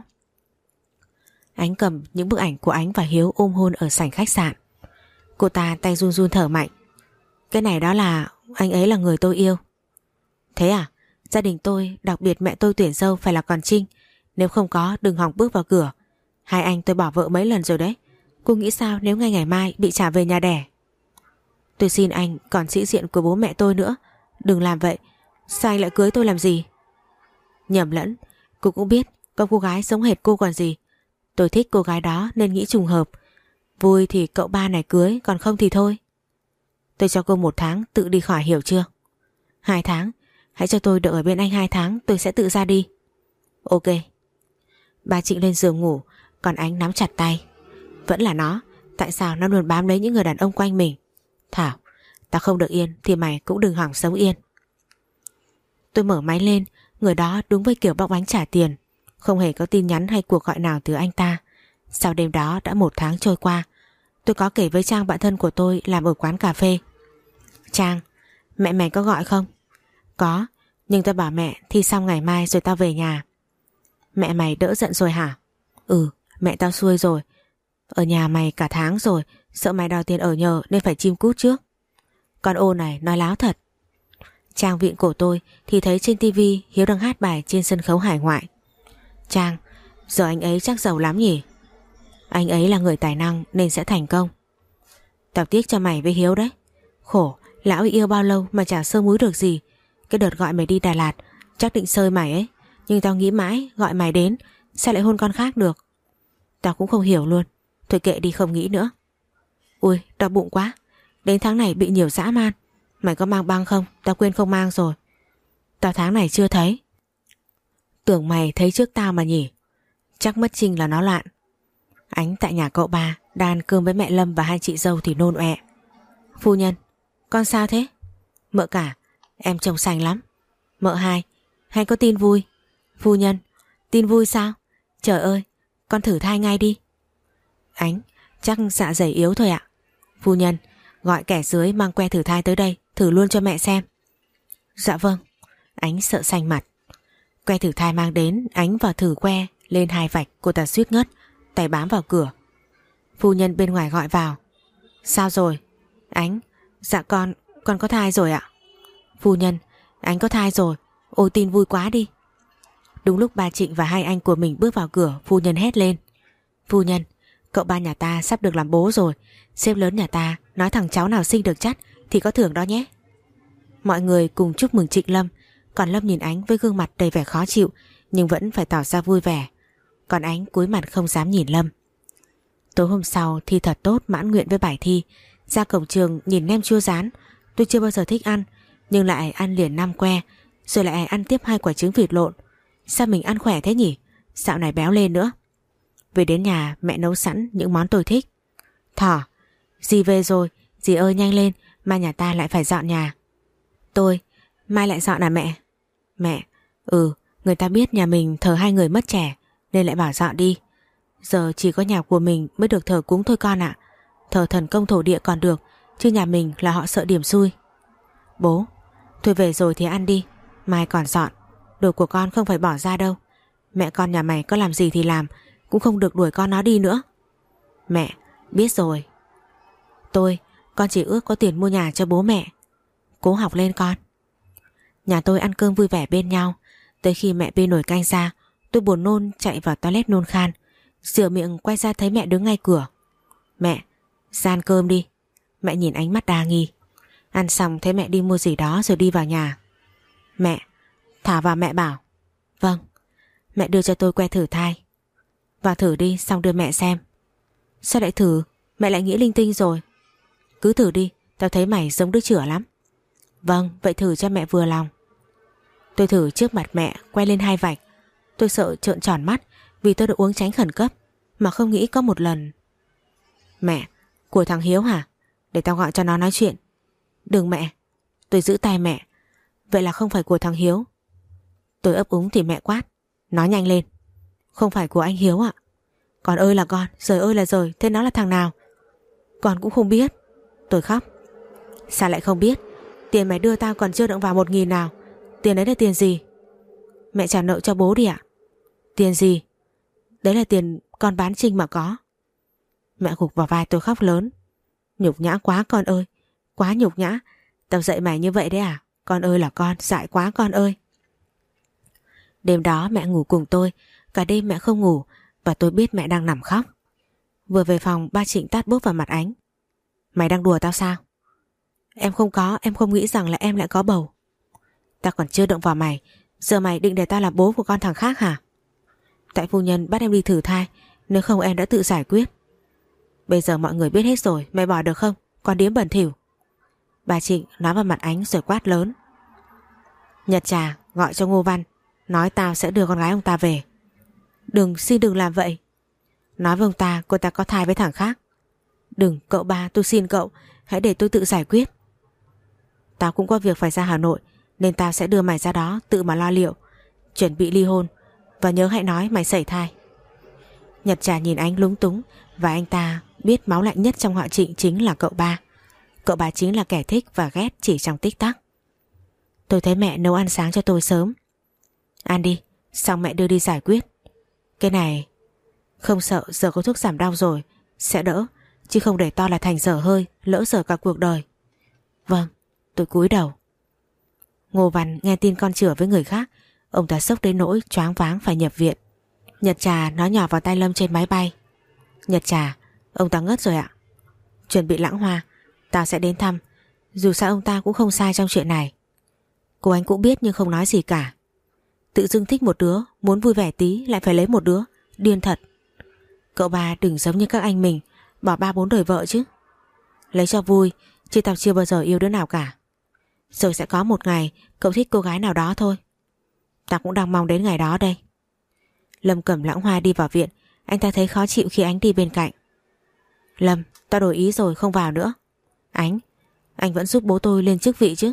Ánh cầm những bức ảnh của Ánh và Hiếu ôm hôn ở sảnh khách sạn. Cô ta tay run run thở mạnh. Cái này đó là anh ấy là người tôi yêu. Thế à? Gia đình tôi, đặc biệt mẹ tôi tuyển dâu phải là con Trinh. Nếu không có đừng hòng bước vào cửa. Hai anh tôi bỏ vợ mấy lần rồi đấy. Cô nghĩ sao nếu ngay ngày mai bị trả về nhà đẻ? Tôi xin anh còn sĩ diện của bố mẹ tôi nữa. Đừng làm vậy. Sao anh lại cưới tôi làm gì? Nhầm lẫn. Cô cũng biết có cô gái giống hệt cô còn gì. Tôi thích cô gái đó nên nghĩ trùng hợp. Vui thì cậu ba này cưới, còn không thì thôi. Tôi cho cô 1 tháng tự đi khỏi, hiểu chưa? 2 tháng? Hãy cho tôi đợi ở bên anh 2 tháng, tôi sẽ tự ra đi. Ok. Ba Trịnh lên giường ngủ, còn Ánh nắm chặt tay. Vẫn là nó, tại sao nó luôn bám lấy những người đàn ông quanh mình? Thảo, tao không được yên thì mày cũng đừng hỏng sống yên. Tôi mở máy lên, người đó đúng với kiểu bóc bánh trả tiền. Không hề có tin nhắn hay cuộc gọi nào từ anh ta. Sau đêm đó đã 1 tháng trôi qua. Tôi có kể với Trang bạn thân của tôi làm ở quán cà phê. Trang, mẹ mày có gọi không? Có, nhưng tôi bảo mẹ thi xong ngày mai rồi tao về nhà. Mẹ mày đỡ giận rồi hả? Ừ, mẹ tao xuôi rồi. Ở nhà mày cả tháng rồi, sợ mày đòi tiền ở nhờ nên phải chim cút trước. Con ô này nói láo thật. Trang vịn cổ tôi thì thấy trên tivi Hiếu đang hát bài trên sân khấu hải ngoại. Trang, giờ anh ấy chắc giàu lắm nhỉ? Anh ấy là người tài năng nên sẽ thành công. Tao tiếc cho mày với Hiếu đấy. Khổ, lão ấy yêu bao lâu mà chả sơ múi được gì. Cái đợt gọi mày đi Đà Lạt chắc định sơi mày ấy. Nhưng tao nghĩ mãi gọi mày đến sao lại hôn con khác được. Tao cũng không hiểu luôn. Thôi kệ đi, không nghĩ nữa. Ui, đau bụng quá. Đến tháng này bị nhiều dã man. Mày có mang băng không? Tao quên không mang rồi. Tao tháng này chưa thấy. Tưởng mày thấy trước tao mà nhỉ. Chắc mất Trinh là nó loạn. Ánh tại nhà cậu ba đang ăn cơm với mẹ Lâm và hai chị dâu thì nôn ọe. Phu nhân, con sao thế? Mợ cả, em trông xanh lắm. Mợ hai, hay có tin vui? Phu nhân, tin vui sao? Trời ơi, con thử thai ngay đi. Ánh, chắc dạ dày yếu thôi ạ. Phu nhân, gọi kẻ dưới mang que thử thai tới đây, thử luôn cho mẹ xem. Dạ vâng. Ánh sợ xanh mặt. Que thử thai mang đến, Ánh vào thử que lên 2 vạch, cô ta suýt ngất, tay bám vào cửa. Phu nhân bên ngoài gọi vào. Sao rồi? Ánh, dạ con có thai rồi ạ. Phu nhân, Ánh có thai rồi. Ôi tin vui quá đi. Đúng lúc bà Trịnh và hai anh của mình bước vào cửa, phu nhân hét lên. Phu nhân, cậu ba nhà ta sắp được làm bố rồi. Sếp lớn nhà ta nói thằng cháu nào sinh được chắc thì có thưởng đó nhé. Mọi người cùng chúc mừng Trịnh Lâm. Còn Lâm nhìn Ánh với gương mặt đầy vẻ khó chịu, nhưng vẫn phải tỏ ra vui vẻ. Còn Ánh cúi mặt không dám nhìn Lâm. Tối hôm sau thi thật tốt, mãn nguyện với bài thi. Ra cổng trường nhìn nem chua rán. Tôi chưa bao giờ thích ăn, nhưng lại ăn liền 5 que, rồi lại ăn tiếp 2 quả trứng vịt lộn. Sao mình ăn khỏe thế nhỉ? Dạo này béo lên nữa. Về đến nhà mẹ nấu sẵn những món tôi thích. Thỏ, dì về rồi. Dì ơi nhanh lên, mai nhà ta lại phải dọn nhà. Tôi, mai lại dọn à mẹ? Mẹ, người ta biết nhà mình thờ 2 người mất trẻ nên lại bảo dọn đi. Giờ chỉ có nhà của mình mới được thờ cúng thôi con ạ. Thờ thần công thổ địa còn được, chứ nhà mình là họ sợ điểm xui. Bố, thôi về rồi thì ăn đi, mai còn dọn. Đồ của con không phải bỏ ra đâu. Mẹ con nhà mày có làm gì thì làm, cũng không được đuổi con nó đi nữa. Mẹ, biết rồi. Con chỉ ước có tiền mua nhà cho bố mẹ. Cố học lên con. Nhà tôi ăn cơm vui vẻ bên nhau. Tới khi mẹ bê nồi canh ra, tôi buồn nôn chạy vào toilet nôn khan. Rửa miệng quay ra thấy mẹ đứng ngay cửa. Mẹ, ra ăn cơm đi. Mẹ nhìn ánh mắt đa nghi. Ăn xong thấy mẹ đi mua gì đó rồi đi vào nhà. Mẹ, thả vào mẹ bảo. Vâng. Mẹ đưa cho tôi que thử thai. Vào thử đi xong đưa mẹ xem. Sao lại thử? Mẹ lại nghĩ linh tinh rồi. Cứ thử đi, tao thấy mày giống đứa chửa lắm. Vâng, vậy thử cho mẹ vừa lòng. Tôi thử trước mặt mẹ, quay lên 2 vạch. Tôi sợ trợn tròn mắt vì tôi đã uống tránh khẩn cấp, mà không nghĩ có một lần. Mẹ, của thằng Hiếu hả? Để tao gọi cho nó nói chuyện. Đừng mẹ. Tôi giữ tay mẹ. Vậy là không phải của thằng Hiếu. Tôi ấp úng thì mẹ quát. Nói nhanh lên. Không phải của anh Hiếu ạ. Con ơi là con, giời ơi là giời, thế nó là thằng nào? Con cũng không biết. Tôi khóc. Sao lại không biết? Tiền mày đưa tao còn chưa đụng vào 1.000 nào. Tiền đấy là tiền gì? Mẹ trả nợ cho bố đi ạ. Tiền gì? Đấy là tiền con bán Trinh mà có. Mẹ gục vào vai tôi khóc lớn. Nhục nhã quá con ơi. Quá nhục nhã. Tao dạy mày như vậy đấy à? Con ơi là con, dại quá con ơi. Đêm đó mẹ ngủ cùng tôi. Cả đêm mẹ không ngủ. Và tôi biết mẹ đang nằm khóc. Vừa về phòng ba Trịnh tát bốp vào mặt Ánh. Mày đang đùa tao sao? Em không có, em không nghĩ rằng là em lại có bầu. Tao còn chưa động vào mày. Giờ mày định để tao làm bố của con thằng khác hả? Tại phu nhân bắt em đi thử thai, nếu không em đã tự giải quyết. Bây giờ mọi người biết hết rồi, mày bỏ được không? Con điếm bẩn thỉu. Bà Trịnh nói vào mặt Ánh rồi quát lớn: Nhật Trà, gọi cho Ngô Văn, nói tao sẽ đưa con gái ông ta về. Xin đừng làm vậy. Nói với ông ta cô ta có thai với thằng khác. Đừng, cậu ba, tôi xin cậu, hãy để tôi tự giải quyết. Tao cũng có việc phải ra Hà Nội, nên tao sẽ đưa mày ra đó tự mà lo liệu, chuẩn bị ly hôn. Và nhớ hãy nói mày sẩy thai. Nhật Trà nhìn Ánh lúng túng, và anh ta biết máu lạnh nhất trong họ Trịnh chính là cậu ba. Cậu ba chính là kẻ thích và ghét chỉ trong tích tắc. Tôi thấy mẹ nấu ăn sáng cho tôi sớm. Ăn đi, xong mẹ đưa đi giải quyết. Cái này không sợ giờ có thuốc giảm đau rồi sẽ đỡ, chứ không để to là thành dở hơi, lỡ dở cả cuộc đời. Vâng, tôi cúi đầu. Ngô Văn nghe tin con chửa với người khác, ông ta sốc đến nỗi choáng váng phải nhập viện. Nhật Trà nói nhỏ vào tai Lâm trên máy bay: Nhật Trà, ông ta ngất rồi ạ. Chuẩn bị Lãng Hoa, tao sẽ đến thăm. Dù sao ông ta cũng không sai trong chuyện này. Cô Ánh cũng biết nhưng không nói gì cả. Tự dưng thích một đứa, muốn vui vẻ tí lại phải lấy một đứa, điên thật. Cậu ba đừng giống như các anh mình, bỏ 3-4 đời vợ chứ. Lấy cho vui, chứ tao chưa bao giờ yêu đứa nào cả. Rồi sẽ có một ngày cậu thích cô gái nào đó thôi. Tao cũng đang mong đến ngày đó đây. Lâm cầm Lãng Hoa đi vào viện. Anh ta thấy khó chịu khi Ánh đi bên cạnh. Lâm, tao đổi ý rồi, không vào nữa. Ánh, anh vẫn giúp bố tôi lên chức vị chứ?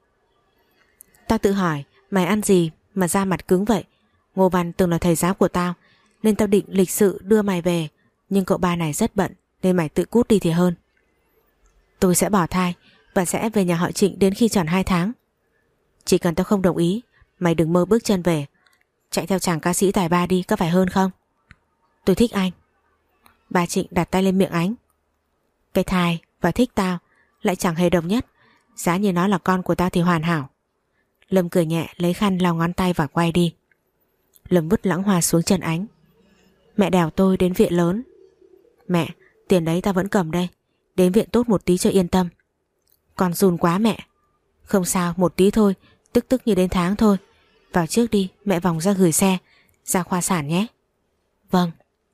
Tao tự hỏi mày ăn gì mà da mặt cứng vậy. Ngô Văn từng là thầy giáo của tao, nên tao định lịch sự đưa mày về, nhưng cậu ba này rất bận, nên mày tự cút đi thì hơn. Tôi sẽ bỏ thai và sẽ về nhà họ Trịnh đến khi tròn 2 tháng. Chỉ cần tao không đồng ý, mày đừng mơ bước chân về. Chạy theo chàng ca sĩ tài ba đi, có phải hơn không? Tôi thích anh. Bà Trịnh đặt tay lên miệng Ánh. Cái thai và thích tao lại chẳng hề đồng nhất. Giá như nó là con của tao thì hoàn hảo. Lâm cười nhẹ, lấy khăn lau ngón tay và quay đi. Lâm vứt Lãng Hoa xuống chân Ánh. Mẹ đèo tôi đến viện lớn. Mẹ, tiền đấy tao vẫn cầm đây. Đến viện tốt một tí cho yên tâm. Con run quá mẹ. Không sao, một tí thôi, tức như đến tháng thôi. Vào trước đi, mẹ vòng ra gửi xe, ra khoa sản nhé. Vâng.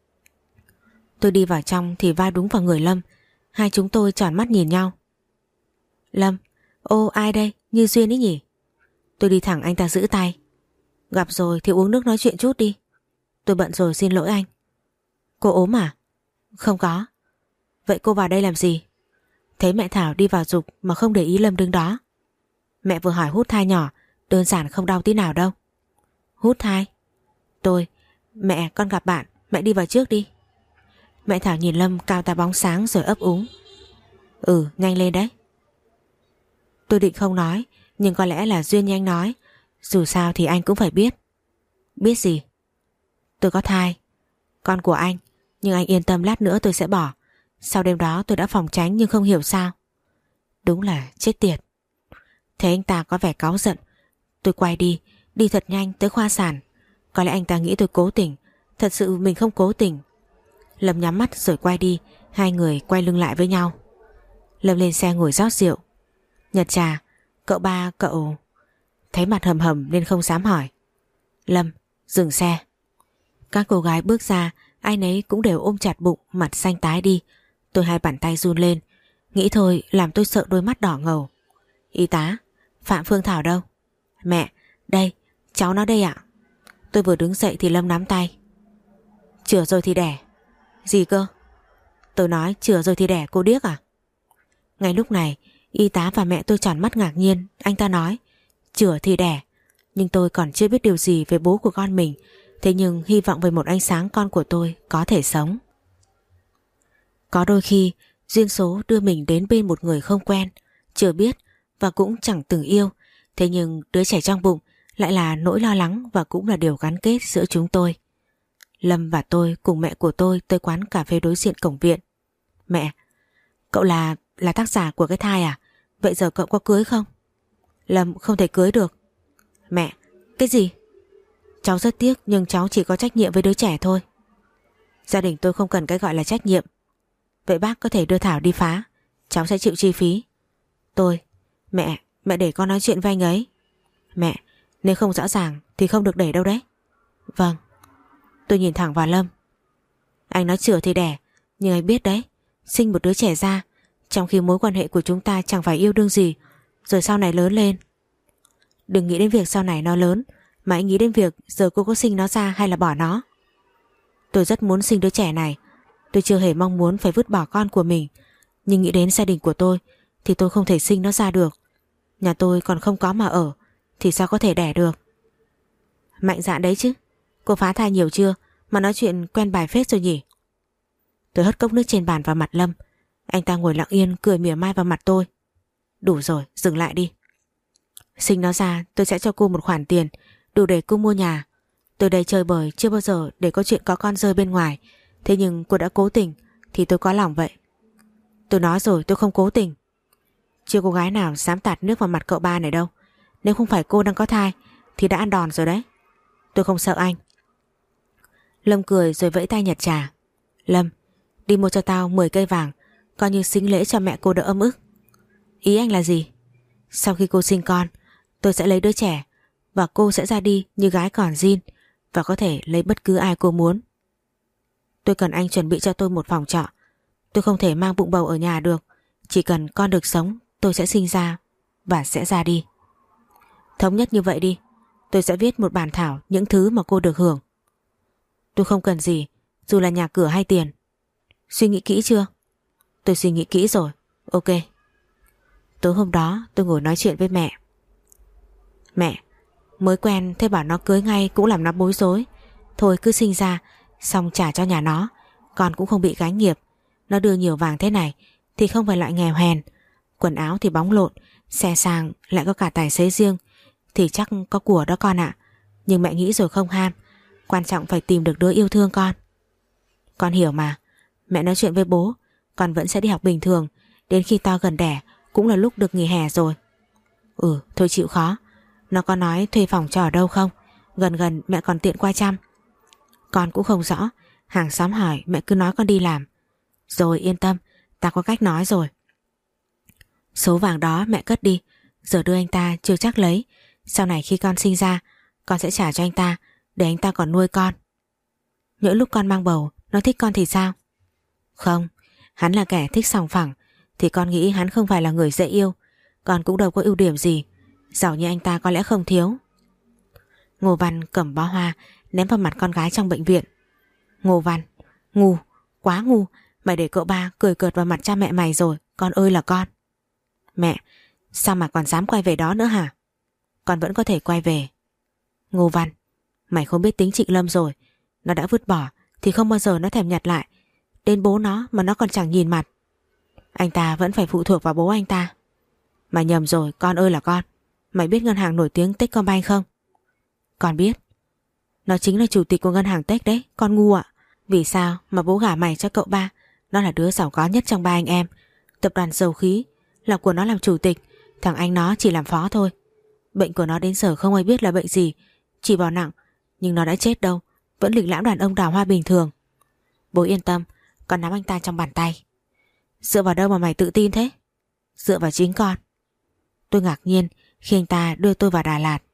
Tôi đi vào trong thì va đúng vào người Lâm. Hai chúng tôi tròn mắt nhìn nhau. Lâm, ô ai đây, Như Duyên ấy nhỉ? Tôi đi thẳng, anh ta giữ tay. Gặp rồi thì uống nước nói chuyện chút đi. Tôi bận rồi, xin lỗi anh. Cô ốm à? Không có. Vậy cô vào đây làm gì? Thấy mẹ Thảo đi vào giục mà không để ý Lâm đứng đó. Mẹ vừa hỏi hút thai nhỏ, đơn giản không đau tí nào đâu. Hút thai? Mẹ, con gặp bạn, mẹ đi vào trước đi. Mẹ Thảo nhìn Lâm cao ta bóng sáng rồi ấp úng. Nhanh lên đấy. Tôi định không nói, nhưng có lẽ là duyên như anh nói. Dù sao thì anh cũng phải biết. Biết gì? Tôi có thai, con của anh. Nhưng anh yên tâm, lát nữa tôi sẽ bỏ. Sau đêm đó tôi đã phòng tránh nhưng không hiểu sao. Đúng là chết tiệt. Thấy anh ta có vẻ cáu giận, tôi quay đi thật nhanh tới khoa sản. Có lẽ anh ta nghĩ tôi cố tình. Thật sự mình không cố tình. Lâm nhắm mắt rồi quay đi. Hai người quay lưng lại với nhau. Lâm lên xe ngồi rót rượu. Nhật Trà, cậu ba cậu... Thấy mặt hầm hầm nên không dám hỏi. Lâm, dừng xe. Các cô gái bước ra, ai nấy cũng đều ôm chặt bụng, mặt xanh tái đi. Tôi hai bàn tay run lên. Nghĩ thôi làm tôi sợ đôi mắt đỏ ngầu. Y tá, Phạm Phương Thảo đâu? Mẹ, đây, cháu nó đây ạ. Tôi vừa đứng dậy thì Lâm nắm tay. Chữa rồi thì đẻ. Gì cơ? Tôi nói chữa rồi thì đẻ, cô điếc à? Ngay lúc này, y tá và mẹ tôi tròn mắt ngạc nhiên. Anh ta nói chữa thì đẻ. Nhưng tôi còn chưa biết điều gì về bố của con mình. Thế nhưng hy vọng về một ánh sáng con của tôi có thể sống. Có đôi khi duyên số đưa mình đến bên một người không quen, chưa biết và cũng chẳng từng yêu. Thế nhưng đứa trẻ trong bụng lại là nỗi lo lắng và cũng là điều gắn kết giữa chúng tôi. Lâm và tôi cùng mẹ của tôi tới quán cà phê đối diện cổng viện. Mẹ, cậu là tác giả của cái thai à? Vậy giờ cậu có cưới không? Lâm, không thể cưới được. Mẹ, cái gì? Cháu rất tiếc nhưng cháu chỉ có trách nhiệm với đứa trẻ thôi. Gia đình tôi không cần cái gọi là trách nhiệm. Vậy bác có thể đưa Thảo đi phá, cháu sẽ chịu chi phí. Mẹ để con nói chuyện với anh ấy. Mẹ, nếu không rõ ràng thì không được để đâu đấy. Vâng. Tôi nhìn thẳng vào Lâm. Anh nói chữa thì đẻ, nhưng anh biết đấy, sinh một đứa trẻ ra Trong khi mối quan hệ của chúng ta chẳng phải yêu đương gì. Rồi sau này lớn lên. Đừng nghĩ đến việc sau này nó lớn, mà anh nghĩ đến việc giờ cô có sinh nó ra hay là bỏ nó. Tôi rất muốn sinh đứa trẻ này. Tôi chưa hề mong muốn phải vứt bỏ con của mình. Nhưng nghĩ đến gia đình của tôi thì tôi không thể sinh nó ra được. Nhà tôi còn không có mà ở thì sao có thể đẻ được. Mạnh dạn đấy chứ. Cô phá thai nhiều chưa mà nói chuyện quen bài phết rồi nhỉ? Tôi hất cốc nước trên bàn vào mặt Lâm. Anh ta ngồi lặng yên cười mỉa mai vào mặt tôi. Đủ rồi, dừng lại đi. Sinh nó ra tôi sẽ cho cô một khoản tiền đủ để cô mua nhà. Tôi đây chơi bời chưa bao giờ để có chuyện có con rơi bên ngoài. Thế nhưng cô đã cố tình thì tôi có lòng vậy. Tôi nói rồi, tôi không cố tình. Chưa cô gái nào dám tạt nước vào mặt cậu ba này đâu. Nếu không phải cô đang có thai thì đã ăn đòn rồi đấy. Tôi không sợ anh. Lâm cười rồi vẫy tay nhặt trà. Lâm, đi mua cho tao 10 cây vàng, coi như sính lễ cho mẹ cô đỡ ấm ức. Ý anh là gì? Sau khi cô sinh con, tôi sẽ lấy đứa trẻ và cô sẽ ra đi như gái còn zin và có thể lấy bất cứ ai cô muốn. Tôi cần anh chuẩn bị cho tôi một phòng trọ. Tôi không thể mang bụng bầu ở nhà được. Chỉ cần con được sống, tôi sẽ sinh ra và sẽ ra đi. Thống nhất như vậy đi. Tôi sẽ viết một bản thảo những thứ mà cô được hưởng. Tôi không cần gì, dù là nhà cửa hay tiền. Suy nghĩ kỹ chưa? Tôi suy nghĩ kỹ rồi. Ok. Tối hôm đó tôi ngồi nói chuyện với mẹ. Mẹ, mới quen thế bảo nó cưới ngay cũng làm nó bối rối. Thôi cứ sinh ra, xong trả cho nhà nó. Con cũng không bị gánh nghiệp. Nó đưa nhiều vàng thế này thì không phải loại nghèo hèn. Quần áo thì bóng lộn, xe sang lại có cả tài xế riêng thì chắc có của đó con ạ. Nhưng mẹ nghĩ rồi không ham. Quan trọng phải tìm được đứa yêu thương con. Con hiểu mà. Mẹ nói chuyện với bố, con vẫn sẽ đi học bình thường. Đến khi to gần đẻ cũng là lúc được nghỉ hè rồi. Ừ, thôi chịu khó. Nó có nói thuê phòng trọ ở đâu không? Gần gần mẹ còn tiện qua chăm. Con cũng không rõ. Hàng xóm hỏi mẹ cứ nói con đi làm. Rồi yên tâm, ta có cách nói rồi. Số vàng đó mẹ cất đi. Giờ đưa anh ta chưa chắc lấy. Sau này khi con sinh ra, con sẽ trả cho anh ta để anh ta còn nuôi con. Nhỡ lúc con mang bầu nó thích con thì sao? Không, hắn là kẻ thích sòng phẳng thì con nghĩ hắn không phải là người dễ yêu. Con cũng đâu có ưu điểm gì. Giàu như anh ta có lẽ không thiếu. Ngô Văn cầm bó hoa ném vào mặt con gái trong bệnh viện. Ngô Văn, ngu, quá ngu. Mày để cậu ba cười cợt vào mặt cha mẹ mày rồi. Con ơi là con. Mẹ, sao mà còn dám quay về đó nữa hả? Con vẫn có thể quay về. Ngô Văn, mày không biết tính Trịnh Lâm rồi. Nó đã vứt bỏ thì không bao giờ nó thèm nhặt lại. Đến bố nó mà nó còn chẳng nhìn mặt. Anh ta vẫn phải phụ thuộc vào bố anh ta. Mày nhầm rồi, con ơi là con. Mày biết ngân hàng nổi tiếng Techcombank không? Con biết. Nó chính là chủ tịch của ngân hàng Tech đấy, con ngu ạ. Vì sao mà bố gả mày cho cậu ba? Nó là đứa giàu có nhất trong ba anh em. Tập đoàn dầu khí là của nó làm chủ tịch. Thằng anh nó chỉ làm phó thôi. Bệnh của nó đến giờ không ai biết là bệnh gì. Chỉ vào nặng. Nhưng nó đã chết đâu. Vẫn lịch lãm đàn ông đào hoa bình thường. Bố yên tâm, con nắm anh ta trong bàn tay. Dựa vào đâu mà mày tự tin thế? Dựa vào chính con. Tôi ngạc nhiên khi anh ta đưa tôi vào Đà Lạt.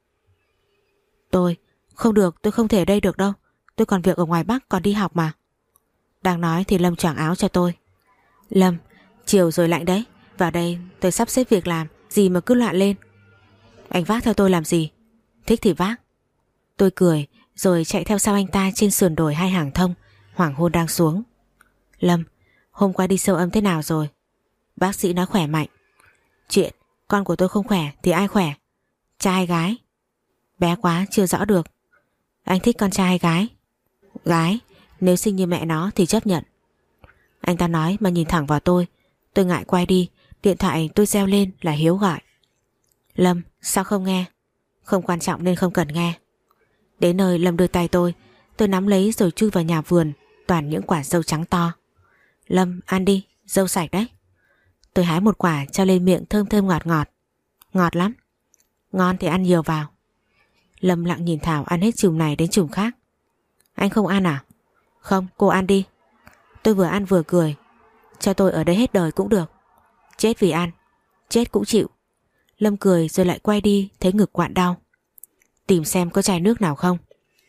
Tôi, không được, tôi không thể ở đây được đâu. Tôi còn việc ở ngoài Bắc, còn đi học mà. Đang nói thì Lâm choàng áo cho tôi. Lâm, chiều rồi lạnh đấy. Vào đây tôi sắp xếp việc làm. Gì mà cứ loạn lên. Anh vác theo tôi làm gì? Thích thì vác. Tôi cười rồi chạy theo sau anh ta trên sườn đồi hai hàng thông. Hoàng hôn đang xuống. Lâm, hôm qua đi siêu âm thế nào rồi? Bác sĩ nói khỏe mạnh. Chuyện con của tôi không khỏe thì ai khỏe? Trai hay gái? Bé quá chưa rõ được. Anh thích con trai hay gái? Gái, nếu sinh như mẹ nó thì chấp nhận. Anh ta nói mà nhìn thẳng vào tôi. Tôi ngại quay đi. Điện thoại tôi reo lên là Hiếu gọi. Lâm, sao không nghe? Không quan trọng nên không cần nghe. Đến nơi Lâm đưa tay tôi nắm lấy rồi chui vào nhà vườn. Toàn những quả dâu trắng to. Lâm, ăn đi, dâu sạch đấy. Tôi hái một quả cho lên miệng thơm thơm ngọt ngọt. Ngọt lắm. Ngon thì ăn nhiều vào. Lâm lặng nhìn Thảo ăn hết chùm này đến chùm khác. Anh không ăn à? Không, cô ăn đi. Tôi vừa ăn vừa cười. Cho tôi ở đây hết đời cũng được. Chết vì ăn, chết cũng chịu. Lâm cười rồi lại quay đi, thấy ngực quặn đau. Tìm xem có chai nước nào không.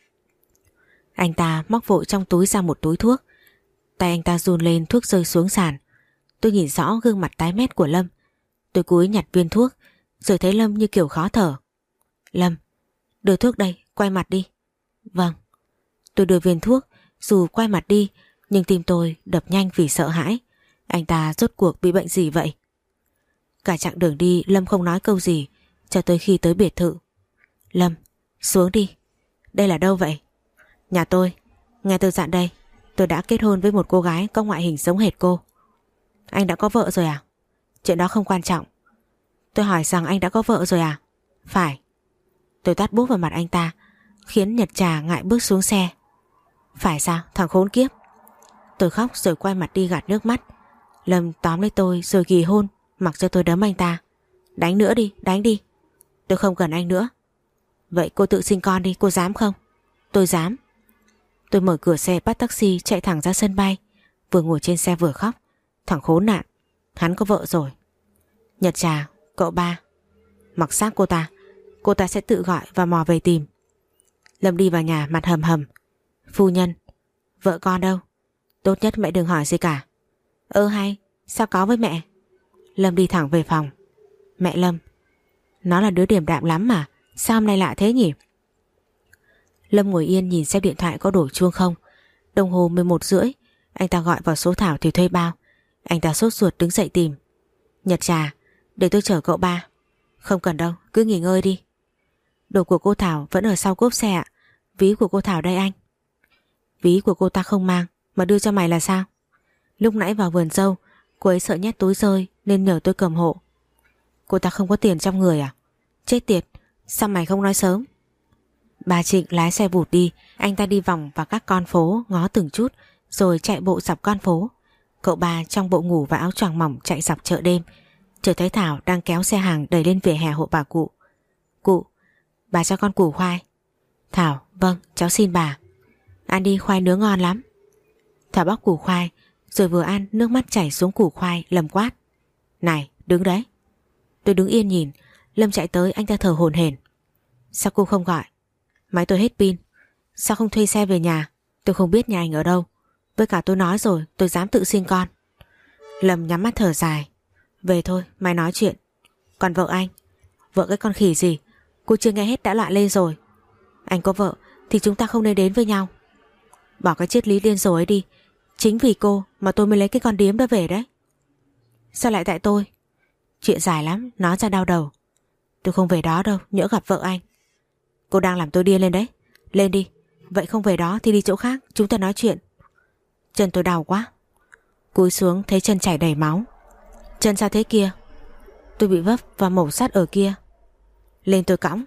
Anh ta móc vội trong túi ra một túi thuốc. Tay anh ta run lên, thuốc rơi xuống sàn. Tôi nhìn rõ gương mặt tái mét của Lâm. Tôi cúi nhặt viên thuốc, rồi thấy Lâm như kiểu khó thở. Lâm, đưa thuốc đây, quay mặt đi. Vâng. Tôi đưa viên thuốc, dù quay mặt đi, nhưng tim tôi đập nhanh vì sợ hãi. Anh ta rốt cuộc bị bệnh gì vậy? Cả chặng đường đi Lâm không nói câu gì, cho tới khi tới biệt thự. Lâm, xuống đi. Đây là đâu vậy? Nhà tôi. Nghe tôi dặn đây, tôi đã kết hôn với một cô gái có ngoại hình giống hệt cô. Anh đã có vợ rồi à? Chuyện đó không quan trọng. Tôi hỏi rằng anh đã có vợ rồi à? Phải. Tôi tát bốp vào mặt anh ta, khiến Nhật Trà ngại bước xuống xe. Phải sao, thằng khốn kiếp? Tôi khóc rồi quay mặt đi gạt nước mắt. Lâm tóm lấy tôi rồi ghì hôn, mặc cho tôi đấm anh ta. Đánh nữa đi, đánh đi. Tôi không cần anh nữa. Vậy cô tự sinh con đi, cô dám không? Tôi dám. Tôi mở cửa xe bắt taxi chạy thẳng ra sân bay. Vừa ngồi trên xe vừa khóc. Thằng khốn nạn, hắn có vợ rồi. Nhật Trà, cậu ba. Mặc xác cô ta sẽ tự gọi và mò về tìm. Lâm đi vào nhà mặt hầm hầm. Phu nhân, vợ con đâu? Tốt nhất mẹ đừng hỏi gì cả. Hay, sao có với mẹ? Lâm đi thẳng về phòng. Mẹ Lâm, nó là đứa điềm đạm lắm mà, sao hôm nay lạ thế nhỉ? Lâm ngồi yên nhìn xem điện thoại có đổ chuông không. Đồng hồ 11 rưỡi. Anh ta gọi vào số Thảo thì thuê bao. Anh ta sốt ruột đứng dậy tìm. Nhật Trà, để tôi chở cậu ba. Không cần đâu, cứ nghỉ ngơi đi. Đồ của cô Thảo vẫn ở sau cốp xe ạ. Ví của cô Thảo đây anh. Ví của cô ta không mang mà đưa cho mày là sao? Lúc nãy vào vườn dâu, cô ấy sợ nhét túi rơi nên nhờ tôi cầm hộ. Cô ta không có tiền trong người à? Chết tiệt, sao mày không nói sớm? Bà Trịnh lái xe vụt đi. Anh ta đi vòng vào các con phố, ngó từng chút rồi chạy bộ dọc con phố. Cậu ba trong bộ ngủ và áo choàng mỏng chạy dọc chợ đêm. Chợt thấy Thảo đang kéo xe hàng đẩy lên vỉa hè hộ bà cụ. Cụ, bà cho con củ khoai. Thảo, vâng, cháu xin bà. Ăn đi, khoai nướng ngon lắm. Thảo bóc củ khoai, rồi vừa ăn nước mắt chảy xuống củ khoai. Lâm quát. Này, đứng đấy. Tôi đứng yên nhìn. Lâm chạy tới, anh ta thở hổn hển. Sao cô không gọi? Máy tôi hết pin. Sao không thuê xe về nhà? Tôi không biết nhà anh ở đâu. Với cả tôi nói rồi, tôi dám tự sinh con. Lâm nhắm mắt thở dài. Về thôi, mai nói chuyện. Còn vợ anh? Vợ cái con khỉ gì? Cô chưa nghe hết đã loạn lên rồi. Anh có vợ thì chúng ta không nên đến với nhau. Bỏ cái triết lý điên rồ ấy đi. Chính vì cô mà tôi mới lấy cái con điếm đó về đấy. Sao lại tại tôi? Chuyện dài lắm, nói ra đau đầu. Tôi không về đó đâu, nhỡ gặp vợ anh. Cô đang làm tôi điên lên đấy. Lên đi. Vậy không về đó thì đi chỗ khác, chúng ta nói chuyện. Chân tôi đau quá. Cúi xuống thấy chân chảy đầy máu. Chân sao thế kia? Tôi bị vấp và mổ sắt ở kia. Lên tôi cõng.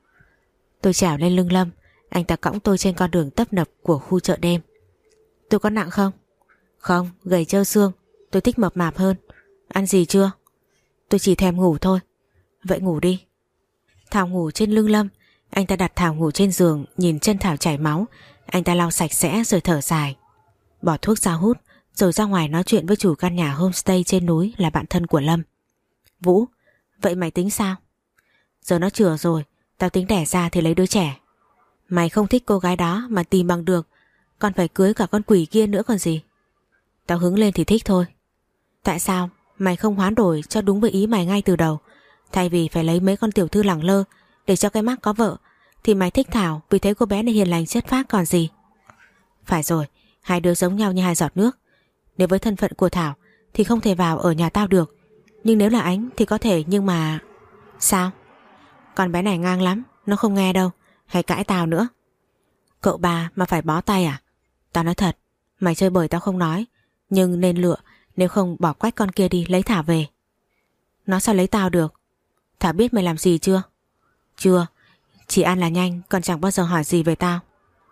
Tôi trèo lên lưng Lâm. Anh ta cõng tôi trên con đường tấp nập của khu chợ đêm. Tôi có nặng không? Không, gầy trơ xương. Tôi thích mập mạp hơn. Ăn gì chưa? Tôi chỉ thèm ngủ thôi. Vậy ngủ đi. Thảo ngủ trên lưng Lâm. Anh ta đặt Thảo ngủ trên giường. Nhìn chân Thảo chảy máu. Anh ta lau sạch sẽ rồi thở dài. Bỏ thuốc ra hút, rồi ra ngoài nói chuyện với chủ căn nhà homestay trên núi là bạn thân của Lâm. Vũ, vậy mày tính sao? Giờ nó chừa rồi, tao tính đẻ ra thì lấy đứa trẻ. Mày không thích cô gái đó mà tìm bằng được, còn phải cưới cả con quỷ kia nữa còn gì. Tao hứng lên thì thích thôi. Tại sao mày không hoán đổi cho đúng với ý mày ngay từ đầu? Thay vì phải lấy mấy con tiểu thư lẳng lơ để cho cái mác có vợ, thì mày thích Thảo vì thấy cô bé này hiền lành chất phác còn gì. Phải rồi, hai đứa giống nhau như hai giọt nước. Nếu với thân phận của Thảo thì không thể vào ở nhà tao được. Nhưng nếu là Ánh thì có thể, nhưng mà... Sao? Con bé này ngang lắm, nó không nghe đâu. Hay cãi tao nữa. Cậu ba mà phải bó tay à? Tao nói thật, mày chơi bời tao không nói, nhưng nên lựa. Nếu không bỏ quách con kia đi, lấy Thảo về. Nó sao lấy tao được? Thảo biết mày làm gì chưa? Chưa, chỉ ăn là nhanh, còn chẳng bao giờ hỏi gì về tao.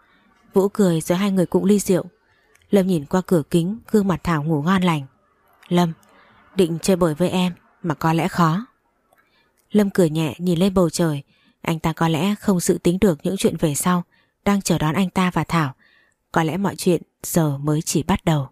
Vũ cười rồi hai người cũng ly rượu. Lâm nhìn qua cửa kính, gương mặt Thảo ngủ ngon lành. Lâm, định chơi bời với em mà có lẽ khó. Lâm cười nhẹ nhìn lên bầu trời. Anh ta có lẽ không dự tính được những chuyện về sau đang chờ đón anh ta và Thảo. Có lẽ mọi chuyện giờ mới chỉ bắt đầu.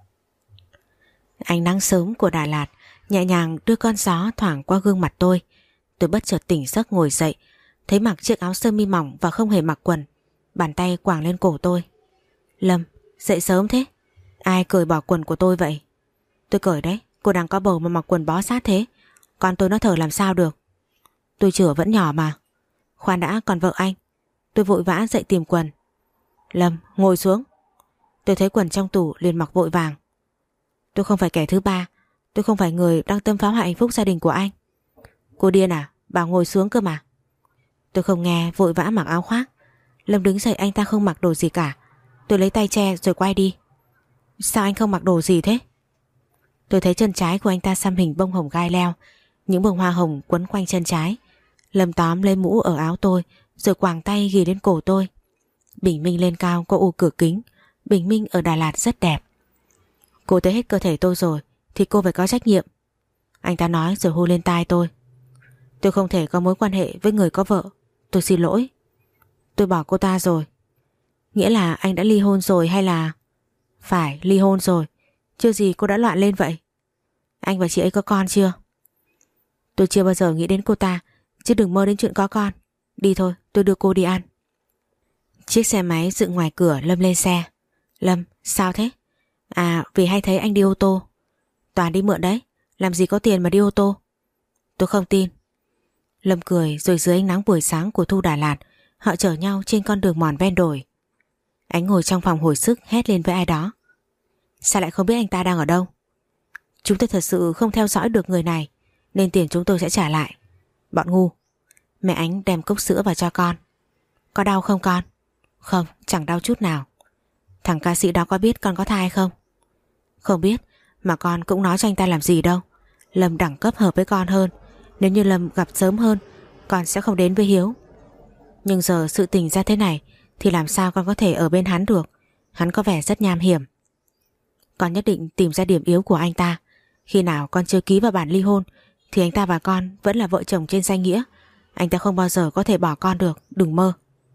Ánh nắng sớm của Đà Lạt nhẹ nhàng đưa con gió thoảng qua gương mặt tôi. Tôi bất chợt tỉnh giấc ngồi dậy, thấy mặc chiếc áo sơ mi mỏng và không hề mặc quần. Bàn tay quàng lên cổ tôi. Lâm, dậy sớm thế? Ai cởi bỏ quần của tôi vậy? Tôi cởi đấy, Cô đang có bầu mà mặc quần bó sát thế, con tôi nó thở làm sao được. Tôi chửa vẫn nhỏ mà. Khoan đã, còn vợ anh. Tôi vội vã dậy tìm quần. Lâm, ngồi xuống. Tôi thấy quần trong tủ liền mặc vội vàng. Tôi không phải kẻ thứ ba, tôi không phải người đang tâm phá hoại hạnh phúc gia đình của anh. Cô điên à, bảo ngồi xuống cơ mà. Tôi không nghe, vội vã mặc áo khoác. Lâm đứng dậy, anh ta không mặc đồ gì cả. Tôi lấy tay che rồi quay đi. Sao anh không mặc đồ gì thế? Tôi thấy chân trái của anh ta xăm hình bông hồng gai leo, những bông hoa hồng quấn quanh chân trái. Lâm tóm lấy mũ ở áo tôi rồi quàng tay ghì đến cổ tôi. Bình minh lên cao có ô cửa kính. Bình minh ở Đà Lạt rất đẹp. Cô thấy hết cơ thể tôi rồi thì cô phải có trách nhiệm, anh ta nói rồi hô lên tai tôi. Tôi không thể có mối quan hệ với người có vợ. Tôi xin lỗi. Tôi bỏ cô ta rồi. Nghĩa là anh đã ly hôn rồi hay là... Phải, ly hôn rồi. Chưa gì cô đã loạn lên vậy. Anh và chị ấy có con chưa? Tôi chưa bao giờ nghĩ đến cô ta, chứ đừng mơ đến chuyện có con. Đi thôi, tôi đưa cô đi ăn. Chiếc xe máy dựng ngoài cửa, Lâm lên xe. Lâm, sao thế? À, vì hay thấy anh đi ô tô. Toàn đi mượn đấy, làm gì có tiền mà đi ô tô. Tôi không tin. Lâm cười rồi dưới ánh nắng buổi sáng của thu Đà Lạt, họ chở nhau trên con đường mòn ven đồi. Anh ngồi trong phòng hồi sức hét lên với ai đó. Sao lại không biết anh ta đang ở đâu? Chúng tôi thật sự không theo dõi được người này, nên tiền chúng tôi sẽ trả lại. Bọn ngu. Mẹ Ánh đem cốc sữa vào cho con. Có đau không con? Không, chẳng đau chút nào. Thằng ca sĩ đó có biết con có thai không? Không biết, mà con cũng nói cho anh ta làm gì đâu. Lâm đẳng cấp hợp với con hơn. Nếu như Lâm gặp sớm hơn, con sẽ không đến với Hiếu. Nhưng giờ sự tình ra thế này thì làm sao con có thể ở bên hắn được. Hắn có vẻ rất nham hiểm. Con nhất định tìm ra điểm yếu của anh ta. Khi nào con chưa ký vào bản ly hôn thì anh ta và con vẫn là vợ chồng trên danh nghĩa. Anh ta không bao giờ có thể bỏ con được, đừng mơ.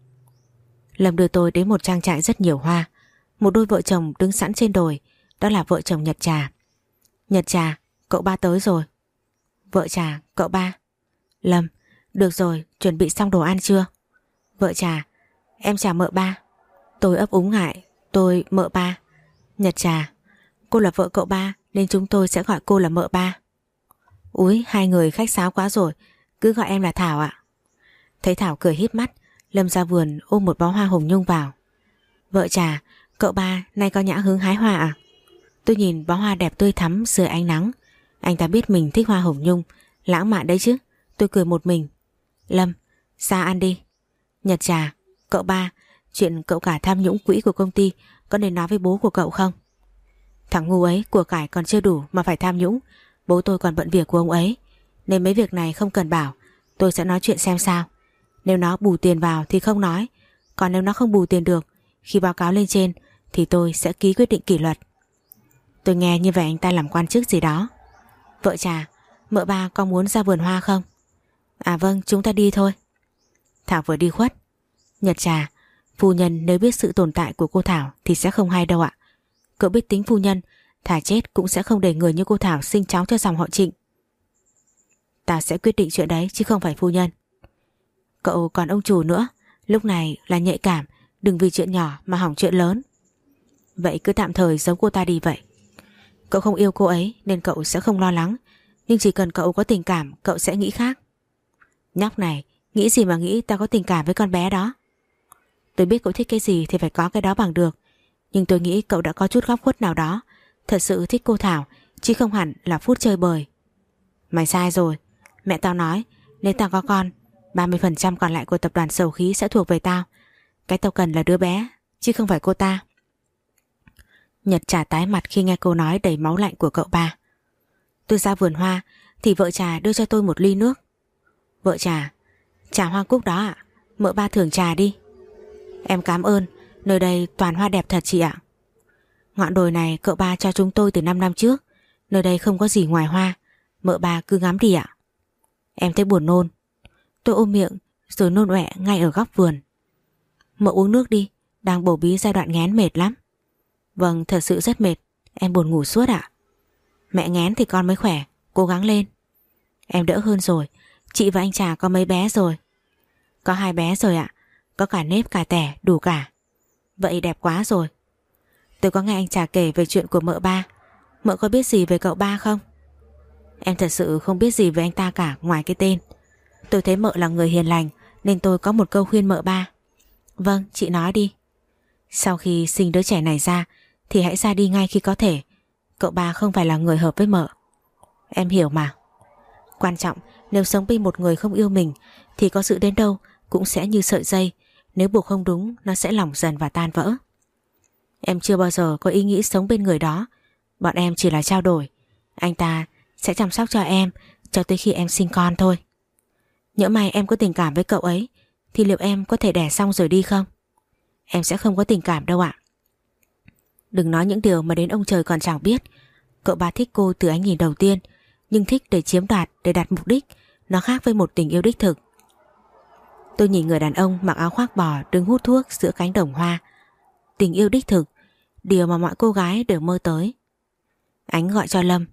Lâm đưa tôi đến một trang trại rất nhiều hoa. Một đôi vợ chồng đứng sẵn trên đồi. Đó là vợ chồng Nhật Trà. Nhật Trà, cậu ba tới rồi. Vợ Trà, cậu ba. Lâm, được rồi, chuẩn bị xong đồ ăn chưa? Vợ Trà, em chào mợ ba. Tôi ấp úng ngại, tôi mợ ba. Nhật Trà, cô là vợ cậu ba nên chúng tôi sẽ gọi cô là mợ ba. Úi, hai người khách sáo quá rồi, cứ gọi em là Thảo ạ. Thấy Thảo cười híp mắt, Lâm ra vườn ôm một bó hoa hồng nhung vào. Vợ Trà, cậu ba nay có nhã hứng hái hoa à? Tôi nhìn bó hoa đẹp tươi thắm dưới ánh nắng. Anh ta biết mình thích hoa hồng nhung, lãng mạn đấy chứ. Tôi cười một mình. Lâm, ra ăn đi. Nhật Trà, cậu ba, chuyện cậu cả tham nhũng quỹ của công ty có nên nói với bố của cậu không? Thằng ngu ấy, của cải còn chưa đủ mà phải tham nhũng. Bố tôi còn bận việc của ông ấy, nên mấy việc này không cần bảo. Tôi sẽ nói chuyện xem sao. Nếu nó bù tiền vào thì không nói. Còn nếu nó không bù tiền được, khi báo cáo lên trên thì tôi sẽ ký quyết định kỷ luật. Tôi nghe như vậy anh ta làm quan chức gì đó. Vợ Trà, mợ ba có muốn ra vườn hoa không? À vâng, chúng ta đi thôi. Thảo vừa đi khuất. Nhật Trà, phu nhân nếu biết sự tồn tại của cô Thảo thì sẽ không hay đâu ạ. Cậu biết tính phu nhân, thà chết cũng sẽ không để người như cô Thảo sinh cháu cho dòng họ Trịnh. Ta sẽ quyết định chuyện đấy chứ không phải phu nhân. Cậu còn ông chủ nữa, lúc này là nhạy cảm, đừng vì chuyện nhỏ mà hỏng chuyện lớn. Vậy cứ tạm thời giấu cô ta đi vậy. Cậu không yêu cô ấy nên cậu sẽ không lo lắng, nhưng chỉ cần cậu có tình cảm cậu sẽ nghĩ khác. Nhóc này, nghĩ gì mà nghĩ ta có tình cảm với con bé đó. Tôi biết cậu thích cái gì thì phải có cái đó bằng được, nhưng tôi nghĩ cậu đã có chút góc khuất nào đó, thật sự thích cô Thảo chứ không hẳn là phút chơi bời. Mày sai rồi, mẹ tao nói nếu tao có con 30% còn lại của tập đoàn Sầu Khí sẽ thuộc về tao. Cái tao cần là đứa bé chứ không phải cô ta. Nhật Trà tái mặt khi nghe câu nói đầy máu lạnh của cậu ba. Tôi ra vườn hoa thì vợ Trà đưa cho tôi một ly nước. Vợ Trà, trà hoa cúc đó ạ, mợ ba thưởng trà đi. Em cảm ơn, nơi đây toàn hoa đẹp thật chị ạ. Ngọn đồi này cậu ba cho chúng tôi từ 5 năm trước. Nơi đây không có gì ngoài hoa, mợ ba cứ ngắm đi ạ. Em thấy buồn nôn. Tôi ôm miệng rồi nôn ọe ngay ở góc vườn. Mợ uống nước đi, đang bầu bí giai đoạn nghén mệt lắm. Vâng, thật sự rất mệt, em buồn ngủ suốt ạ. Mẹ nghén thì con mới khỏe, cố gắng lên. Em đỡ hơn rồi, chị và anh Trà có mấy bé rồi? Có 2 bé rồi ạ, có cả nếp cả tẻ, đủ cả. Vậy đẹp quá rồi. Tôi có nghe anh Trà kể về chuyện của mợ ba. Mợ có biết gì về cậu ba không? Em thật sự không biết gì về anh ta cả ngoài cái tên. Tôi thấy mợ là người hiền lành nên tôi có một câu khuyên mợ ba. Vâng, chị nói đi. Sau khi sinh đứa trẻ này ra thì hãy ra đi ngay khi có thể. Cậu ba không phải là người hợp với mợ. Em hiểu mà. Quan trọng nếu sống bên một người không yêu mình thì có giữ đến đâu cũng sẽ như sợi dây. Nếu buộc không đúng nó sẽ lỏng dần và tan vỡ. Em chưa bao giờ có ý nghĩ sống bên người đó. Bọn em chỉ là trao đổi. Anh ta sẽ chăm sóc cho em cho tới khi em sinh con thôi. Nhỡ may em có tình cảm với cậu ấy thì liệu em có thể đẻ xong rồi đi không? Em sẽ không có tình cảm đâu ạ. Đừng nói những điều mà đến ông trời còn chẳng biết. Cậu ba thích cô từ ánh nhìn đầu tiên, nhưng thích để chiếm đoạt, để đạt mục đích. Nó khác với một tình yêu đích thực. Tôi nhìn người đàn ông mặc áo khoác bò đứng hút thuốc giữa cánh đồng hoa. Tình yêu đích thực, điều mà mọi cô gái đều mơ tới. Ánh gọi cho Lâm.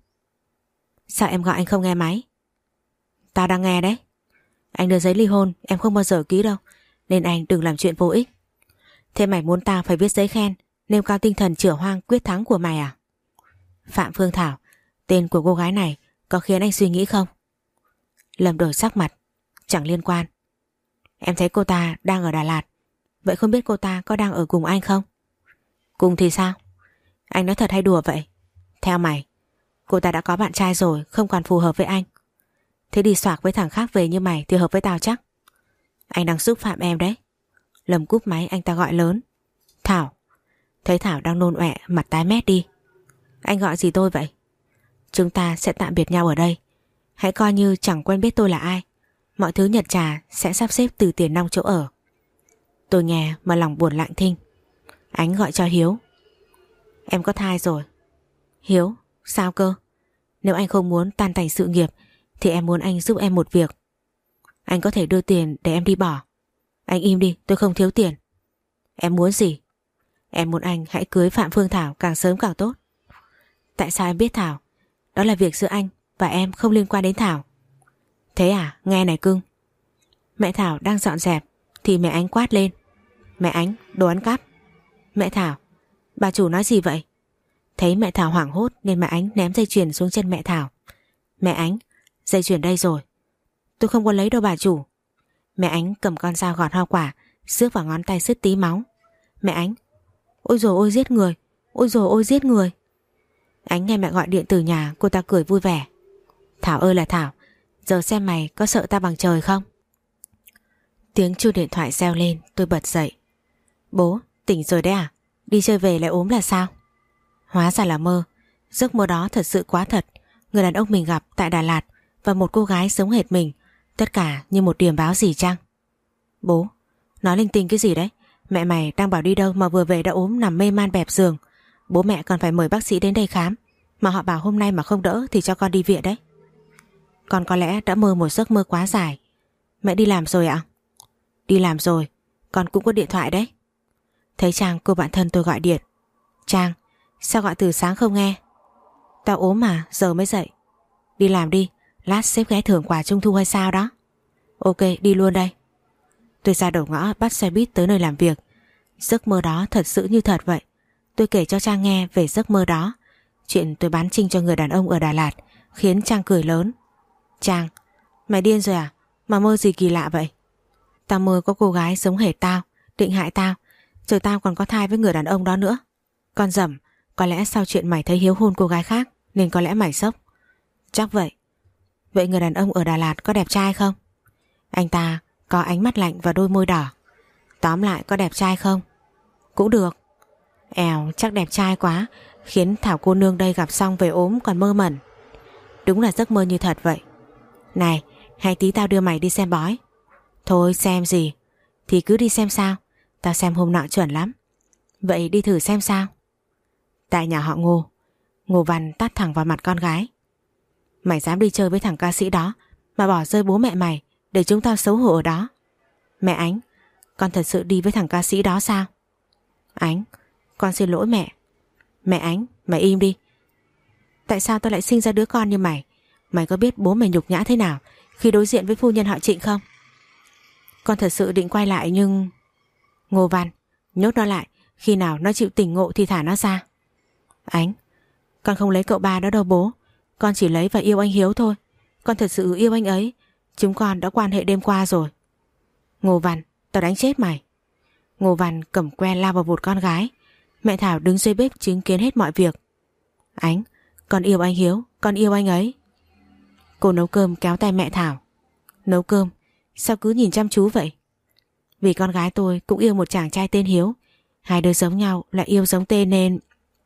Sao em gọi anh không nghe máy? Tao đang nghe đấy. Anh đưa giấy ly hôn em không bao giờ ký đâu, nên anh đừng làm chuyện vô ích. Thế mày muốn tao phải viết giấy khen nêu cao tinh thần chửa hoang quyết thắng của mày à? Phạm Phương Thảo, tên của cô gái này có khiến anh suy nghĩ không? Lâm đổi sắc mặt. Chẳng liên quan. Em thấy cô ta đang ở Đà Lạt. Vậy không biết cô ta có đang ở cùng anh không? Cùng thì sao? Anh nói thật hay đùa vậy? Theo mày, cô ta đã có bạn trai rồi, không còn phù hợp với anh. Thế đi xoạc với thằng khác về như mày thì hợp với tao chắc. Anh đang xúc phạm em đấy. Lâm cúp máy, anh ta gọi lớn. Thảo. Thấy Thảo đang nôn ọe, mặt tái mét đi. Anh gọi gì tôi vậy? Chúng ta sẽ tạm biệt nhau ở đây. Hãy coi như chẳng quen biết tôi là ai. Mọi thứ nhật trà sẽ sắp xếp từ tiền nong chỗ ở. Tôi nghe mà lòng buồn lặng thinh. Ánh gọi cho Hiếu. Em có thai rồi. Hiếu, sao cơ? Nếu anh không muốn tan tành sự nghiệp thì em muốn anh giúp em một việc. Anh có thể đưa tiền để em đi bỏ. Anh im đi, tôi không thiếu tiền. Em muốn gì? Em muốn anh hãy cưới Phạm Phương Thảo càng sớm càng tốt. Tại sao em biết Thảo? Đó là việc giữa anh và em, không liên quan đến Thảo. Thế à? Nghe này cưng. Mẹ Thảo đang dọn dẹp thì mẹ Ánh quát lên. Mẹ Ánh, đồ ăn cắp. Mẹ Thảo, bà chủ nói gì vậy? Thấy mẹ Thảo hoảng hốt nên mẹ Ánh ném dây chuyền xuống chân mẹ Thảo. Mẹ Ánh, dây chuyền đây rồi. Tôi không có lấy đâu bà chủ. Mẹ Ánh cầm con dao gọt hoa quả, xước vào ngón tay sứt tí máu. Mẹ Ánh, ôi dồi ôi giết người, ôi dồi ôi giết người. Ánh nghe mẹ gọi điện từ nhà, cô ta cười vui vẻ. Thảo ơi là Thảo, giờ xem mày có sợ ta bằng trời không? Tiếng chuông điện thoại reo lên, tôi bật dậy. Bố, tỉnh rồi đấy à? Đi chơi về lại ốm là sao? Hóa ra là mơ. Giấc mơ đó thật sự quá thật. Người đàn ông mình gặp tại Đà Lạt và một cô gái giống hệt mình, tất cả như một điềm báo gì chăng? Bố, nói linh tinh cái gì đấy? Mẹ mày đang bảo đi đâu mà vừa về đã ốm nằm mê man bẹp giường. Bố mẹ còn phải mời bác sĩ đến đây khám, mà họ bảo hôm nay mà không đỡ thì cho con đi viện đấy. Con có lẽ đã mơ một giấc mơ quá dài. Mẹ đi làm rồi ạ? Đi làm rồi, con cũng có điện thoại đấy. Thấy Trang, cô bạn thân tôi gọi điện. Trang, sao gọi từ sáng không nghe? Tao ốm mà, giờ mới dậy. Đi làm đi, lát sếp ghé thưởng quà trung thu hay sao đó. Ok, đi luôn đây. Tôi ra đầu ngõ bắt xe buýt tới nơi làm việc. Giấc mơ đó thật sự như thật vậy. Tôi kể cho Trang nghe về giấc mơ đó. Chuyện tôi bán trinh cho người đàn ông ở Đà Lạt khiến Trang cười lớn. Trang, mày điên rồi à? Mà mơ gì kỳ lạ vậy? Tao mơ có cô gái giống hệt tao, định hại tao, rồi tao còn có thai với người đàn ông đó nữa. Con dẩm, có lẽ sau chuyện mày thấy Hiếu hôn cô gái khác nên có lẽ mày sốc. Chắc vậy. Vậy người đàn ông ở Đà Lạt có đẹp trai không? Anh ta có ánh mắt lạnh và đôi môi đỏ. Tóm lại có đẹp trai không? Cũng được. Èo, chắc đẹp trai quá, khiến Thảo cô nương đây gặp xong về ốm còn mơ mẩn. Đúng là giấc mơ như thật vậy. Này, hay tí tao đưa mày đi xem bói. Thôi xem gì? Thì cứ đi xem sao. Tao xem hôm nọ chuẩn lắm. Vậy đi thử xem sao. Tại nhà họ Ngô, Ngô Văn tát thẳng vào mặt con gái. Mày dám đi chơi với thằng ca sĩ đó mà bỏ rơi bố mẹ mày để chúng tao xấu hổ ở đó. Mẹ Ánh, con thật sự đi với thằng ca sĩ đó sao? Ánh, con xin lỗi mẹ. Mẹ Ánh, mày im đi. Tại sao tao lại sinh ra đứa con như mày? Mày có biết bố mày nhục nhã thế nào khi đối diện với phu nhân họ Trịnh không? Con thật sự định quay lại nhưng... Ngô Văn, nhốt nó lại. Khi nào nó chịu tỉnh ngộ thì thả nó ra. Ánh, con không lấy cậu ba đó đâu bố. con chỉ lấy và yêu anh Hiếu thôi. Con thật sự yêu anh ấy. Chúng con đã quan hệ đêm qua rồi. Ngô Văn, tao đánh chết mày. Ngô Văn cầm que lao vào vụt con gái. Mẹ Thảo đứng dưới bếp chứng kiến hết mọi việc. Ánh, con yêu anh Hiếu, con yêu anh ấy. Cô nấu cơm kéo tay mẹ Thảo. Nấu cơm? Sao cứ nhìn chăm chú vậy? Vì con gái tôi cũng yêu một chàng trai tên Hiếu. Hai đứa giống nhau lại yêu giống tên nên...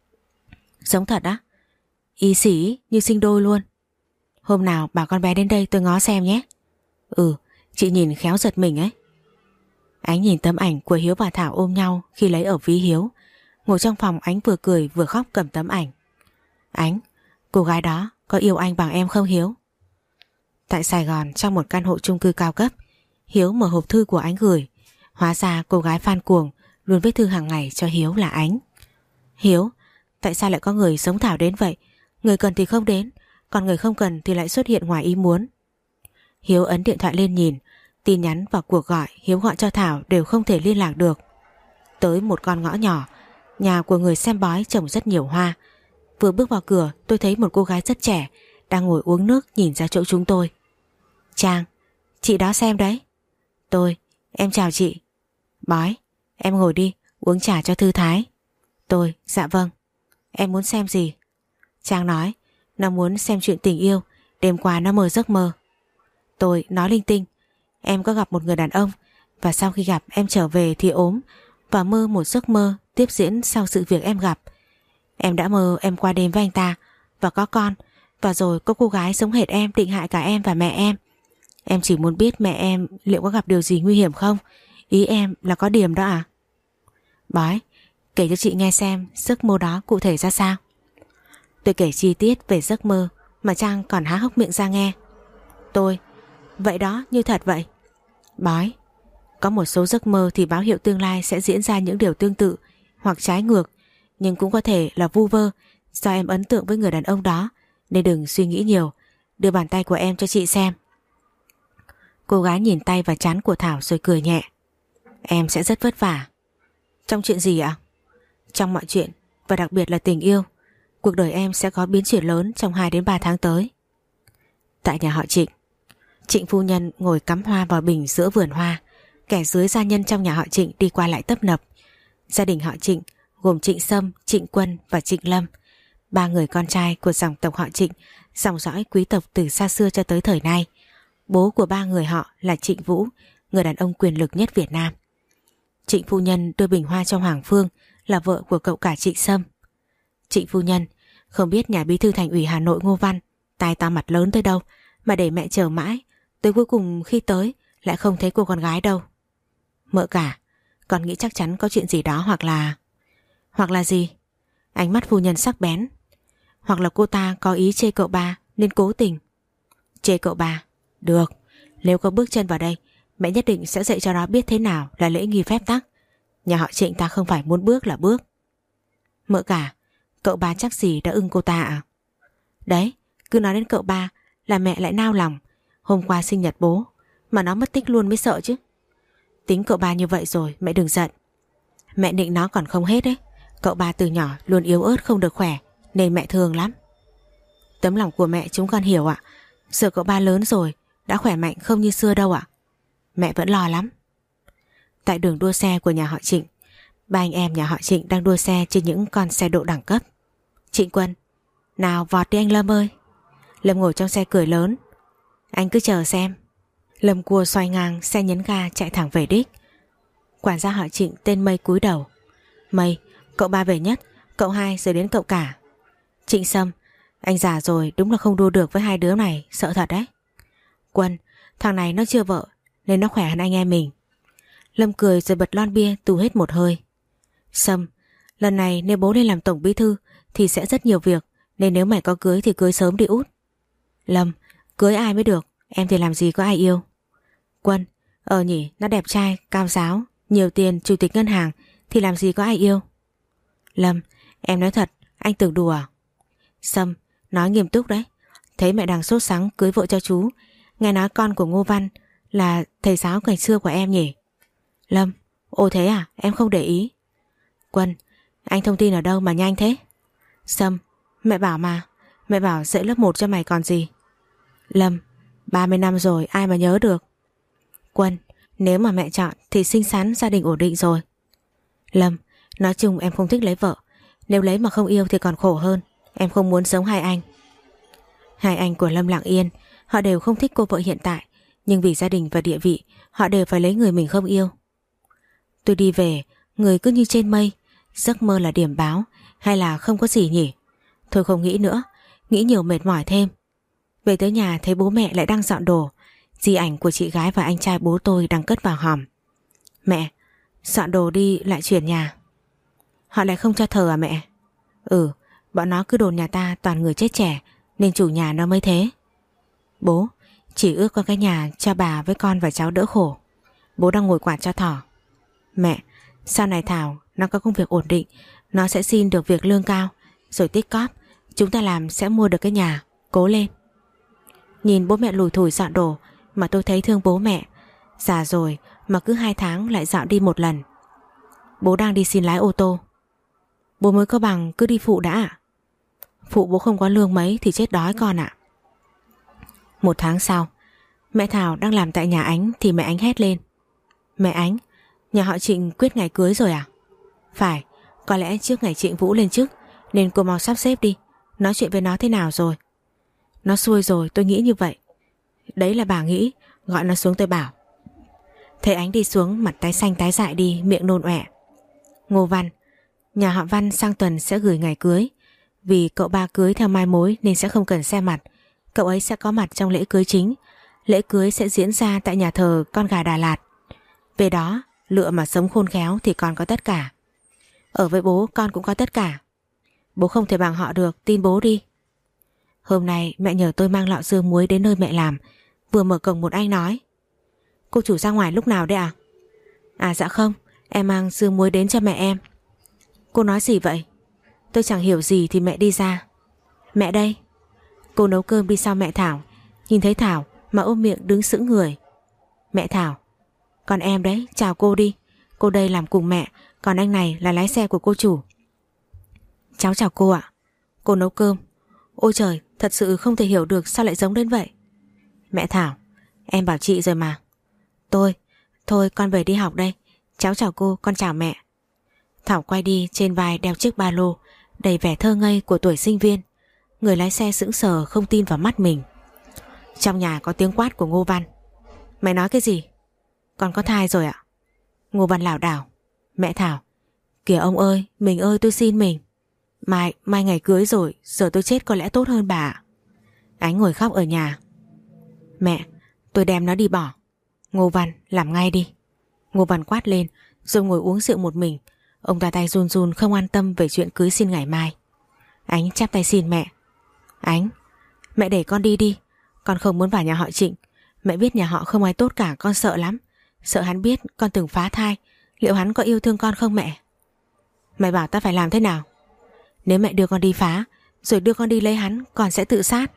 Giống thật á? Y xỉ như sinh đôi luôn. Hôm nào bảo con bé đến đây tôi ngó xem nhé. Ừ, chị nhìn khéo giật mình ấy. Ánh nhìn tấm ảnh của Hiếu và Thảo ôm nhau khi lấy ở ví Hiếu. Ngồi trong phòng Ánh vừa cười vừa khóc cầm tấm ảnh. Ánh, cô gái đó có yêu anh bằng em không Hiếu? Tại Sài Gòn trong một căn hộ chung cư cao cấp, Hiếu mở hộp thư của Ánh gửi. Hóa ra cô gái fan cuồng luôn viết thư hàng ngày cho Hiếu là Ánh. Hiếu, tại sao lại có người giống Thảo đến vậy? Người cần thì không đến, còn người không cần thì lại xuất hiện ngoài ý muốn. Hiếu ấn điện thoại lên nhìn. Tin nhắn và cuộc gọi Hiếu gọi cho Thảo đều không thể liên lạc được. Tới một con ngõ nhỏ, nhà của người xem bói trồng rất nhiều hoa. Vừa bước vào cửa tôi thấy một cô gái rất trẻ đang ngồi uống nước nhìn ra chỗ chúng tôi. Trang, chị đó xem đấy. Tôi, em chào chị. Bói, em ngồi đi, uống trà cho thư thái. Tôi, dạ vâng. Em muốn xem gì? Trang nói, nó muốn xem chuyện tình yêu. Đêm qua nó mơ giấc mơ. Tôi nói linh tinh. Em có gặp một người đàn ông và sau khi gặp em trở về thì ốm và mơ một giấc mơ tiếp diễn sau sự việc em gặp. Em đã mơ em qua đêm với anh ta và có con, và rồi có cô gái giống hệt em định hại cả em và mẹ em. Em chỉ muốn biết mẹ em liệu có gặp điều gì nguy hiểm không? Ý em là có điểm đó à? Bói, kể cho chị nghe xem giấc mơ đó cụ thể ra sao. Tôi kể chi tiết về giấc mơ mà Trang còn há hốc miệng ra nghe. Tôi, vậy đó, như thật vậy. Bói, có một số giấc mơ thì báo hiệu tương lai sẽ diễn ra những điều tương tự hoặc trái ngược, nhưng cũng có thể là vu vơ do em ấn tượng với người đàn ông đó, nên đừng suy nghĩ nhiều. Đưa bàn tay của em cho chị xem. Cô gái nhìn tay và trán của Thảo rồi cười nhẹ. Em sẽ rất vất vả. Trong chuyện gì ạ? Trong mọi chuyện, và đặc biệt là tình yêu. Cuộc đời em sẽ có biến chuyển lớn trong 2 đến 3 tháng tới. Tại nhà họ Trịnh, Trịnh phu nhân ngồi cắm hoa vào bình giữa vườn hoa. Kẻ dưới gia nhân trong nhà họ Trịnh đi qua lại tấp nập. Gia đình họ Trịnh gồm Trịnh Sâm, Trịnh Quân và Trịnh Lâm, 3 người con trai của dòng tộc họ Trịnh, dòng dõi quý tộc từ xa xưa cho tới thời nay. Bố của 3 người họ là Trịnh Vũ, người đàn ông quyền lực nhất Việt Nam. Trịnh phu nhân đưa bình hoa cho Hoàng Phương, là vợ của cậu cả Trịnh Sâm. Trịnh phu nhân không biết nhà bí thư thành ủy Hà Nội Ngô Văn tai to mặt lớn tới đâu mà để mẹ chờ mãi, tới cuối cùng khi tới lại không thấy cô con gái đâu. Mợ cả, con nghĩ chắc chắn có chuyện gì đó, hoặc là... Hoặc là gì? Ánh mắt phu nhân sắc bén. Hoặc là cô ta có ý chê cậu ba nên cố tình. Chê cậu ba? Được, nếu có bước chân vào đây, mẹ nhất định sẽ dạy cho nó biết thế nào là lễ nghi phép tắc. Nhà họ Trịnh ta không phải muốn bước là bước. Mợ cả, cậu ba chắc gì đã ưng cô ta à? Đấy, cứ nói đến cậu ba là mẹ lại nao lòng. Hôm qua sinh nhật bố mà nó mất tích luôn mới sợ chứ. Tính cậu ba như vậy rồi, mẹ đừng giận. Mẹ định nó còn không hết đấy. Cậu ba từ nhỏ luôn yếu ớt không được khỏe, nên mẹ thương lắm. Tấm lòng của mẹ chúng con hiểu ạ. Giờ cậu ba lớn rồi, đã khỏe mạnh không như xưa đâu ạ. Mẹ vẫn lo lắm. Tại đường đua xe của nhà họ Trịnh, 3 anh em nhà họ Trịnh đang đua xe trên những con xe độ đẳng cấp. Trịnh Quân, nào vọt đi anh Lâm ơi. Lâm ngồi trong xe cười lớn. Anh cứ chờ xem. Lâm cua xoay ngang, xe nhấn ga chạy thẳng về đích. Quản gia họ Trịnh tên Mây cúi đầu. Mây, cậu ba về nhất, cậu hai rồi đến cậu cả. Trịnh Sâm, anh già rồi đúng là không đua được với 2 đứa này, sợ thật đấy. Quân, thằng này nó chưa vợ nên nó khỏe hơn anh em mình. Lâm cười rồi bật lon bia tù hết một hơi. Sâm, lần này nếu bố lên làm tổng bí thư thì sẽ rất nhiều việc, nên nếu mày có cưới thì cưới sớm đi út. Lâm, cưới ai mới được, em thì làm gì có ai yêu. Quân, nhỉ, nó đẹp trai, cao giáo, nhiều tiền, chủ tịch ngân hàng thì làm gì có ai yêu. Lâm, em nói thật, anh tưởng đùa à? Sâm, nói nghiêm túc đấy. Thấy mẹ đang sốt sắng cưới vợ cho chú. Nghe nói con của Ngô Văn là thầy giáo ngày xưa của em nhỉ? Lâm, ồ thế à, em không để ý. Quân, anh thông tin ở đâu mà nhanh thế? Sâm, mẹ bảo mà, Mẹ bảo dạy lớp 1 cho mày còn gì. Lâm, 30 năm rồi ai mà nhớ được. Quân, nếu mà mẹ chọn thì xinh xắn gia đình ổn định rồi. Lâm, nói chung em không thích lấy vợ. Nếu lấy mà không yêu thì còn khổ hơn. Em không muốn sống hai anh. Hai anh của Lâm lặng yên. Họ đều không thích cô vợ hiện tại, nhưng vì gia đình và địa vị họ đều phải lấy người mình không yêu. Tôi đi về, người cứ như trên mây. Giấc mơ là điểm báo hay là không có gì nhỉ? Thôi không nghĩ nữa, nghĩ nhiều mệt mỏi thêm. Về tới nhà thấy bố mẹ lại đang dọn đồ. Di ảnh của chị gái và anh trai bố tôi đang cất vào hòm. Mẹ, dọn đồ đi lại chuyển nhà. Họ lại không cho thờ à mẹ? Ừ, bọn nó cứ đồn nhà ta toàn người chết trẻ nên chủ nhà nó mới thế. Bố, chỉ ước có cái nhà cho bà với con và cháu đỡ khổ. Bố đang ngồi quạt cho thỏ. Mẹ, sau này Thảo nó có công việc ổn định, nó sẽ xin được việc lương cao, rồi tích cóp chúng ta làm sẽ mua được cái nhà. Cố lên. Nhìn bố mẹ lủi thủi dọn đồ mà tôi thấy thương bố mẹ. Già rồi mà cứ 2 tháng lại dọn đi một lần. Bố đang đi xin lái ô tô. Bố mới có bằng cứ đi phụ đã ạ. Phụ bố không có lương mấy thì chết đói con ạ. 1 tháng sau, mẹ Thảo đang làm tại nhà Ánh thì mẹ Ánh hét lên. Mẹ Ánh, nhà họ Trịnh quyết ngày cưới rồi à? Phải, có lẽ trước ngày Trịnh Vũ lên chức nên cô mau sắp xếp đi. Nói chuyện với nó thế nào rồi? Nó xuôi rồi, tôi nghĩ như vậy. Đấy là bà nghĩ, gọi nó xuống tôi bảo. Thấy Ánh đi xuống, mặt tái xanh tái dại đi, miệng nôn ọe. Ngô Văn, nhà họ Văn sang tuần sẽ gửi ngày cưới. Vì cậu ba cưới theo mai mối nên sẽ không cần xe mặt. Cậu ấy sẽ có mặt trong lễ cưới chính. Lễ cưới sẽ diễn ra tại nhà thờ Con Gà Đà Lạt. Về đó, lựa mà sống khôn khéo thì con có tất cả. Ở với bố con cũng có tất cả. Bố không thể bằng họ được, tin bố đi. Hôm nay mẹ nhờ tôi mang lọ dưa muối đến nơi mẹ làm. Vừa mở cổng một anh nói. Cô chủ ra ngoài lúc nào đấy à? À dạ không, em mang dưa muối đến cho mẹ em. Cô nói gì vậy? Tôi chẳng hiểu gì thì mẹ đi ra. Mẹ đây. Cô nấu cơm đi sau mẹ Thảo. Nhìn thấy Thảo mà ôm miệng đứng sững người. Mẹ Thảo, còn em đấy, chào cô đi. Cô đây làm cùng mẹ, còn anh này là lái xe của cô chủ. Cháu chào cô ạ. Cô nấu cơm. Ôi trời, thật sự không thể hiểu được sao lại giống đến vậy. Mẹ Thảo, em bảo chị rồi mà. Thôi con về đi học đây. Cháu chào cô, con chào mẹ. Thảo quay đi, trên vai đeo chiếc ba lô đầy vẻ thơ ngây của tuổi sinh viên. Người lái xe sững sờ không tin vào mắt mình. Trong nhà có tiếng quát của Ngô Văn. Mày nói cái gì? Con có thai rồi ạ? Ngô Văn lảo đảo. Mẹ Thảo, kìa ông ơi, mình ơi tôi xin mình. Mai ngày cưới rồi, giờ tôi chết có lẽ tốt hơn bà ạ. Ánh ngồi khóc ở nhà. Mẹ, tôi đem nó đi bỏ. Ngô Văn, làm ngay đi. Ngô Văn quát lên rồi ngồi uống rượu một mình. Ông ta tay run run không an tâm về chuyện cưới xin ngày mai. Ánh chắp tay xin mẹ. Ánh, mẹ để con đi đi. Con không muốn vào nhà họ Trịnh. Mẹ biết nhà họ không ai tốt cả, con sợ lắm. Sợ hắn biết con từng phá thai. Liệu hắn có yêu thương con không mẹ? Mày bảo ta phải làm thế nào? Nếu mẹ đưa con đi phá rồi đưa con đi lấy hắn, con sẽ tự sát.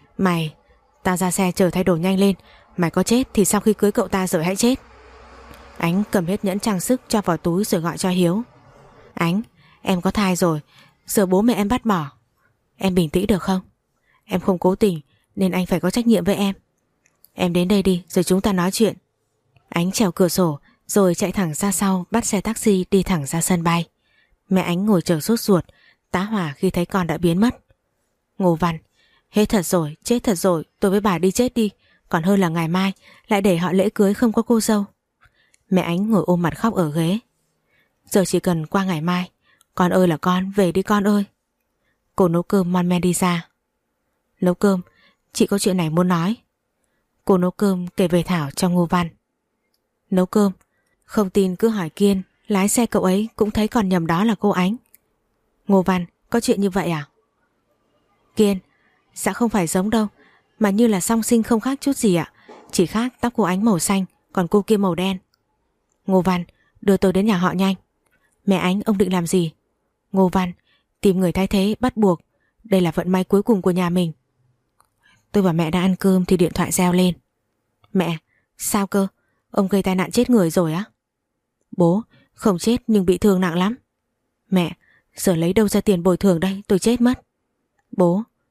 Tao ra xe chờ thay đồ nhanh lên. Mày có chết thì sau khi cưới cậu ta rồi hãy chết. Ánh cầm hết nhẫn trang sức cho vào túi rồi gọi cho Hiếu. Ánh, em có thai rồi, giờ bố mẹ em bắt bỏ. Em bình tĩnh được không? Em không cố tình nên anh phải có trách nhiệm với em. Em đến đây đi rồi chúng ta nói chuyện. Ánh trèo cửa sổ rồi chạy thẳng ra sau, bắt xe taxi đi thẳng ra sân bay. Mẹ Ánh ngồi chờ sốt ruột, tá hỏa khi thấy con đã biến mất. Ngô Văn, hết thật rồi, chết thật rồi, tôi với bà đi chết đi, còn hơn là ngày mai lại để họ lễ cưới không có cô dâu. Mẹ Ánh ngồi ôm mặt khóc ở ghế. Giờ chỉ cần qua ngày mai. Con ơi là con, về đi con ơi. Cô nấu cơm mon men đi ra. Nấu cơm, chị có chuyện này muốn nói. Cô nấu cơm kể về Thảo cho Ngô Văn. Nấu cơm, không tin cứ hỏi Kiên, lái xe cậu ấy cũng thấy còn nhầm đó là cô Ánh. Ngô Văn, có chuyện như vậy à? Kiên, dạ không phải giống đâu, mà như là song sinh không khác chút gì ạ. Chỉ khác tóc cô Ánh màu xanh, còn cô kia màu đen. Ngô Văn, đưa tôi đến nhà họ nhanh. Mẹ Ánh, ông định làm gì? Ngô Văn, tìm người thay thế bắt buộc. Đây là vận may cuối cùng của nhà mình. Tôi và mẹ đã ăn cơm thì điện thoại reo lên. Mẹ, sao cơ? Ông gây tai nạn chết người rồi á? Bố, không chết nhưng bị thương nặng lắm. Mẹ, giờ lấy đâu ra tiền bồi thường đây, tôi chết mất. Bố,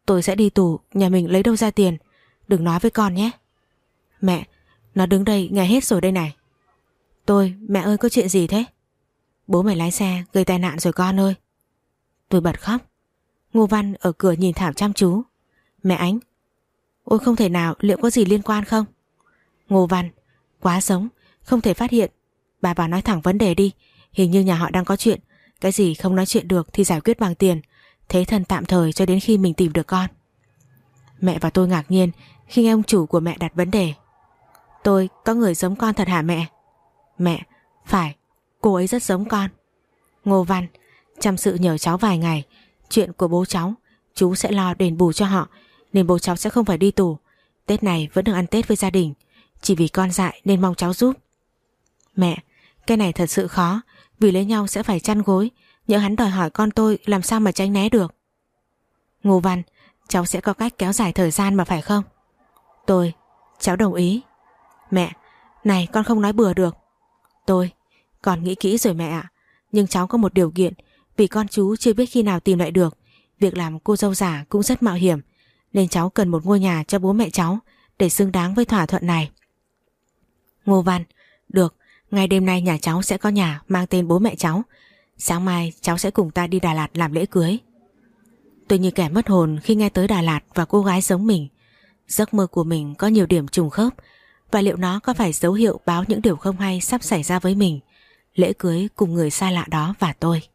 Tôi sẽ đi tù, nhà mình lấy đâu ra tiền? Đừng nói với con nhé. Mẹ, nó đứng đây nghe hết rồi đây này. Mẹ ơi có chuyện gì thế? Bố mày lái xe gây tai nạn rồi con ơi. Tôi bật khóc. Ngô Văn ở cửa nhìn Thảo chăm chú. Mẹ Ánh. Ôi không thể nào, liệu có gì liên quan không? Ngô Văn. Quá giống, không thể phát hiện. Bà vào nói thẳng vấn đề đi. Hình như nhà họ đang có chuyện. Cái gì không nói chuyện được thì giải quyết bằng tiền. Thế thân tạm thời cho đến khi mình tìm được con. Mẹ và tôi ngạc nhiên khi nghe ông chủ của mẹ đặt vấn đề. Có người giống con thật hả mẹ? Mẹ, phải, cô ấy rất giống con. Ngô Văn, chăm sự nhờ cháu vài ngày. Chuyện của bố cháu, chú sẽ lo đền bù cho họ, nên bố cháu sẽ không phải đi tù. Tết này vẫn được ăn Tết với gia đình. Chỉ vì con dại nên mong cháu giúp. Mẹ, cái này thật sự khó. Vì lấy nhau sẽ phải chăn gối. Nhỡ hắn đòi hỏi con tôi làm sao mà tránh né được. Ngô Văn, cháu sẽ có cách kéo dài thời gian mà phải không? Cháu đồng ý. Mẹ, này con không nói bừa được. Con nghĩ kỹ rồi mẹ ạ. Nhưng cháu có một điều kiện. Vì con chú chưa biết khi nào tìm lại được. Việc làm cô dâu giả cũng rất mạo hiểm. Nên cháu cần một ngôi nhà cho bố mẹ cháu để xứng đáng với thỏa thuận này. Ngô Văn, được. Ngay đêm nay nhà cháu sẽ có nhà mang tên bố mẹ cháu. Sáng mai cháu sẽ cùng ta đi Đà Lạt làm lễ cưới. Tôi như kẻ mất hồn khi nghe tới Đà Lạt và cô gái giống mình. Giấc mơ của mình có nhiều điểm trùng khớp. Và liệu nó có phải dấu hiệu báo những điều không hay sắp xảy ra với mình? Lễ cưới cùng người xa lạ đó và tôi.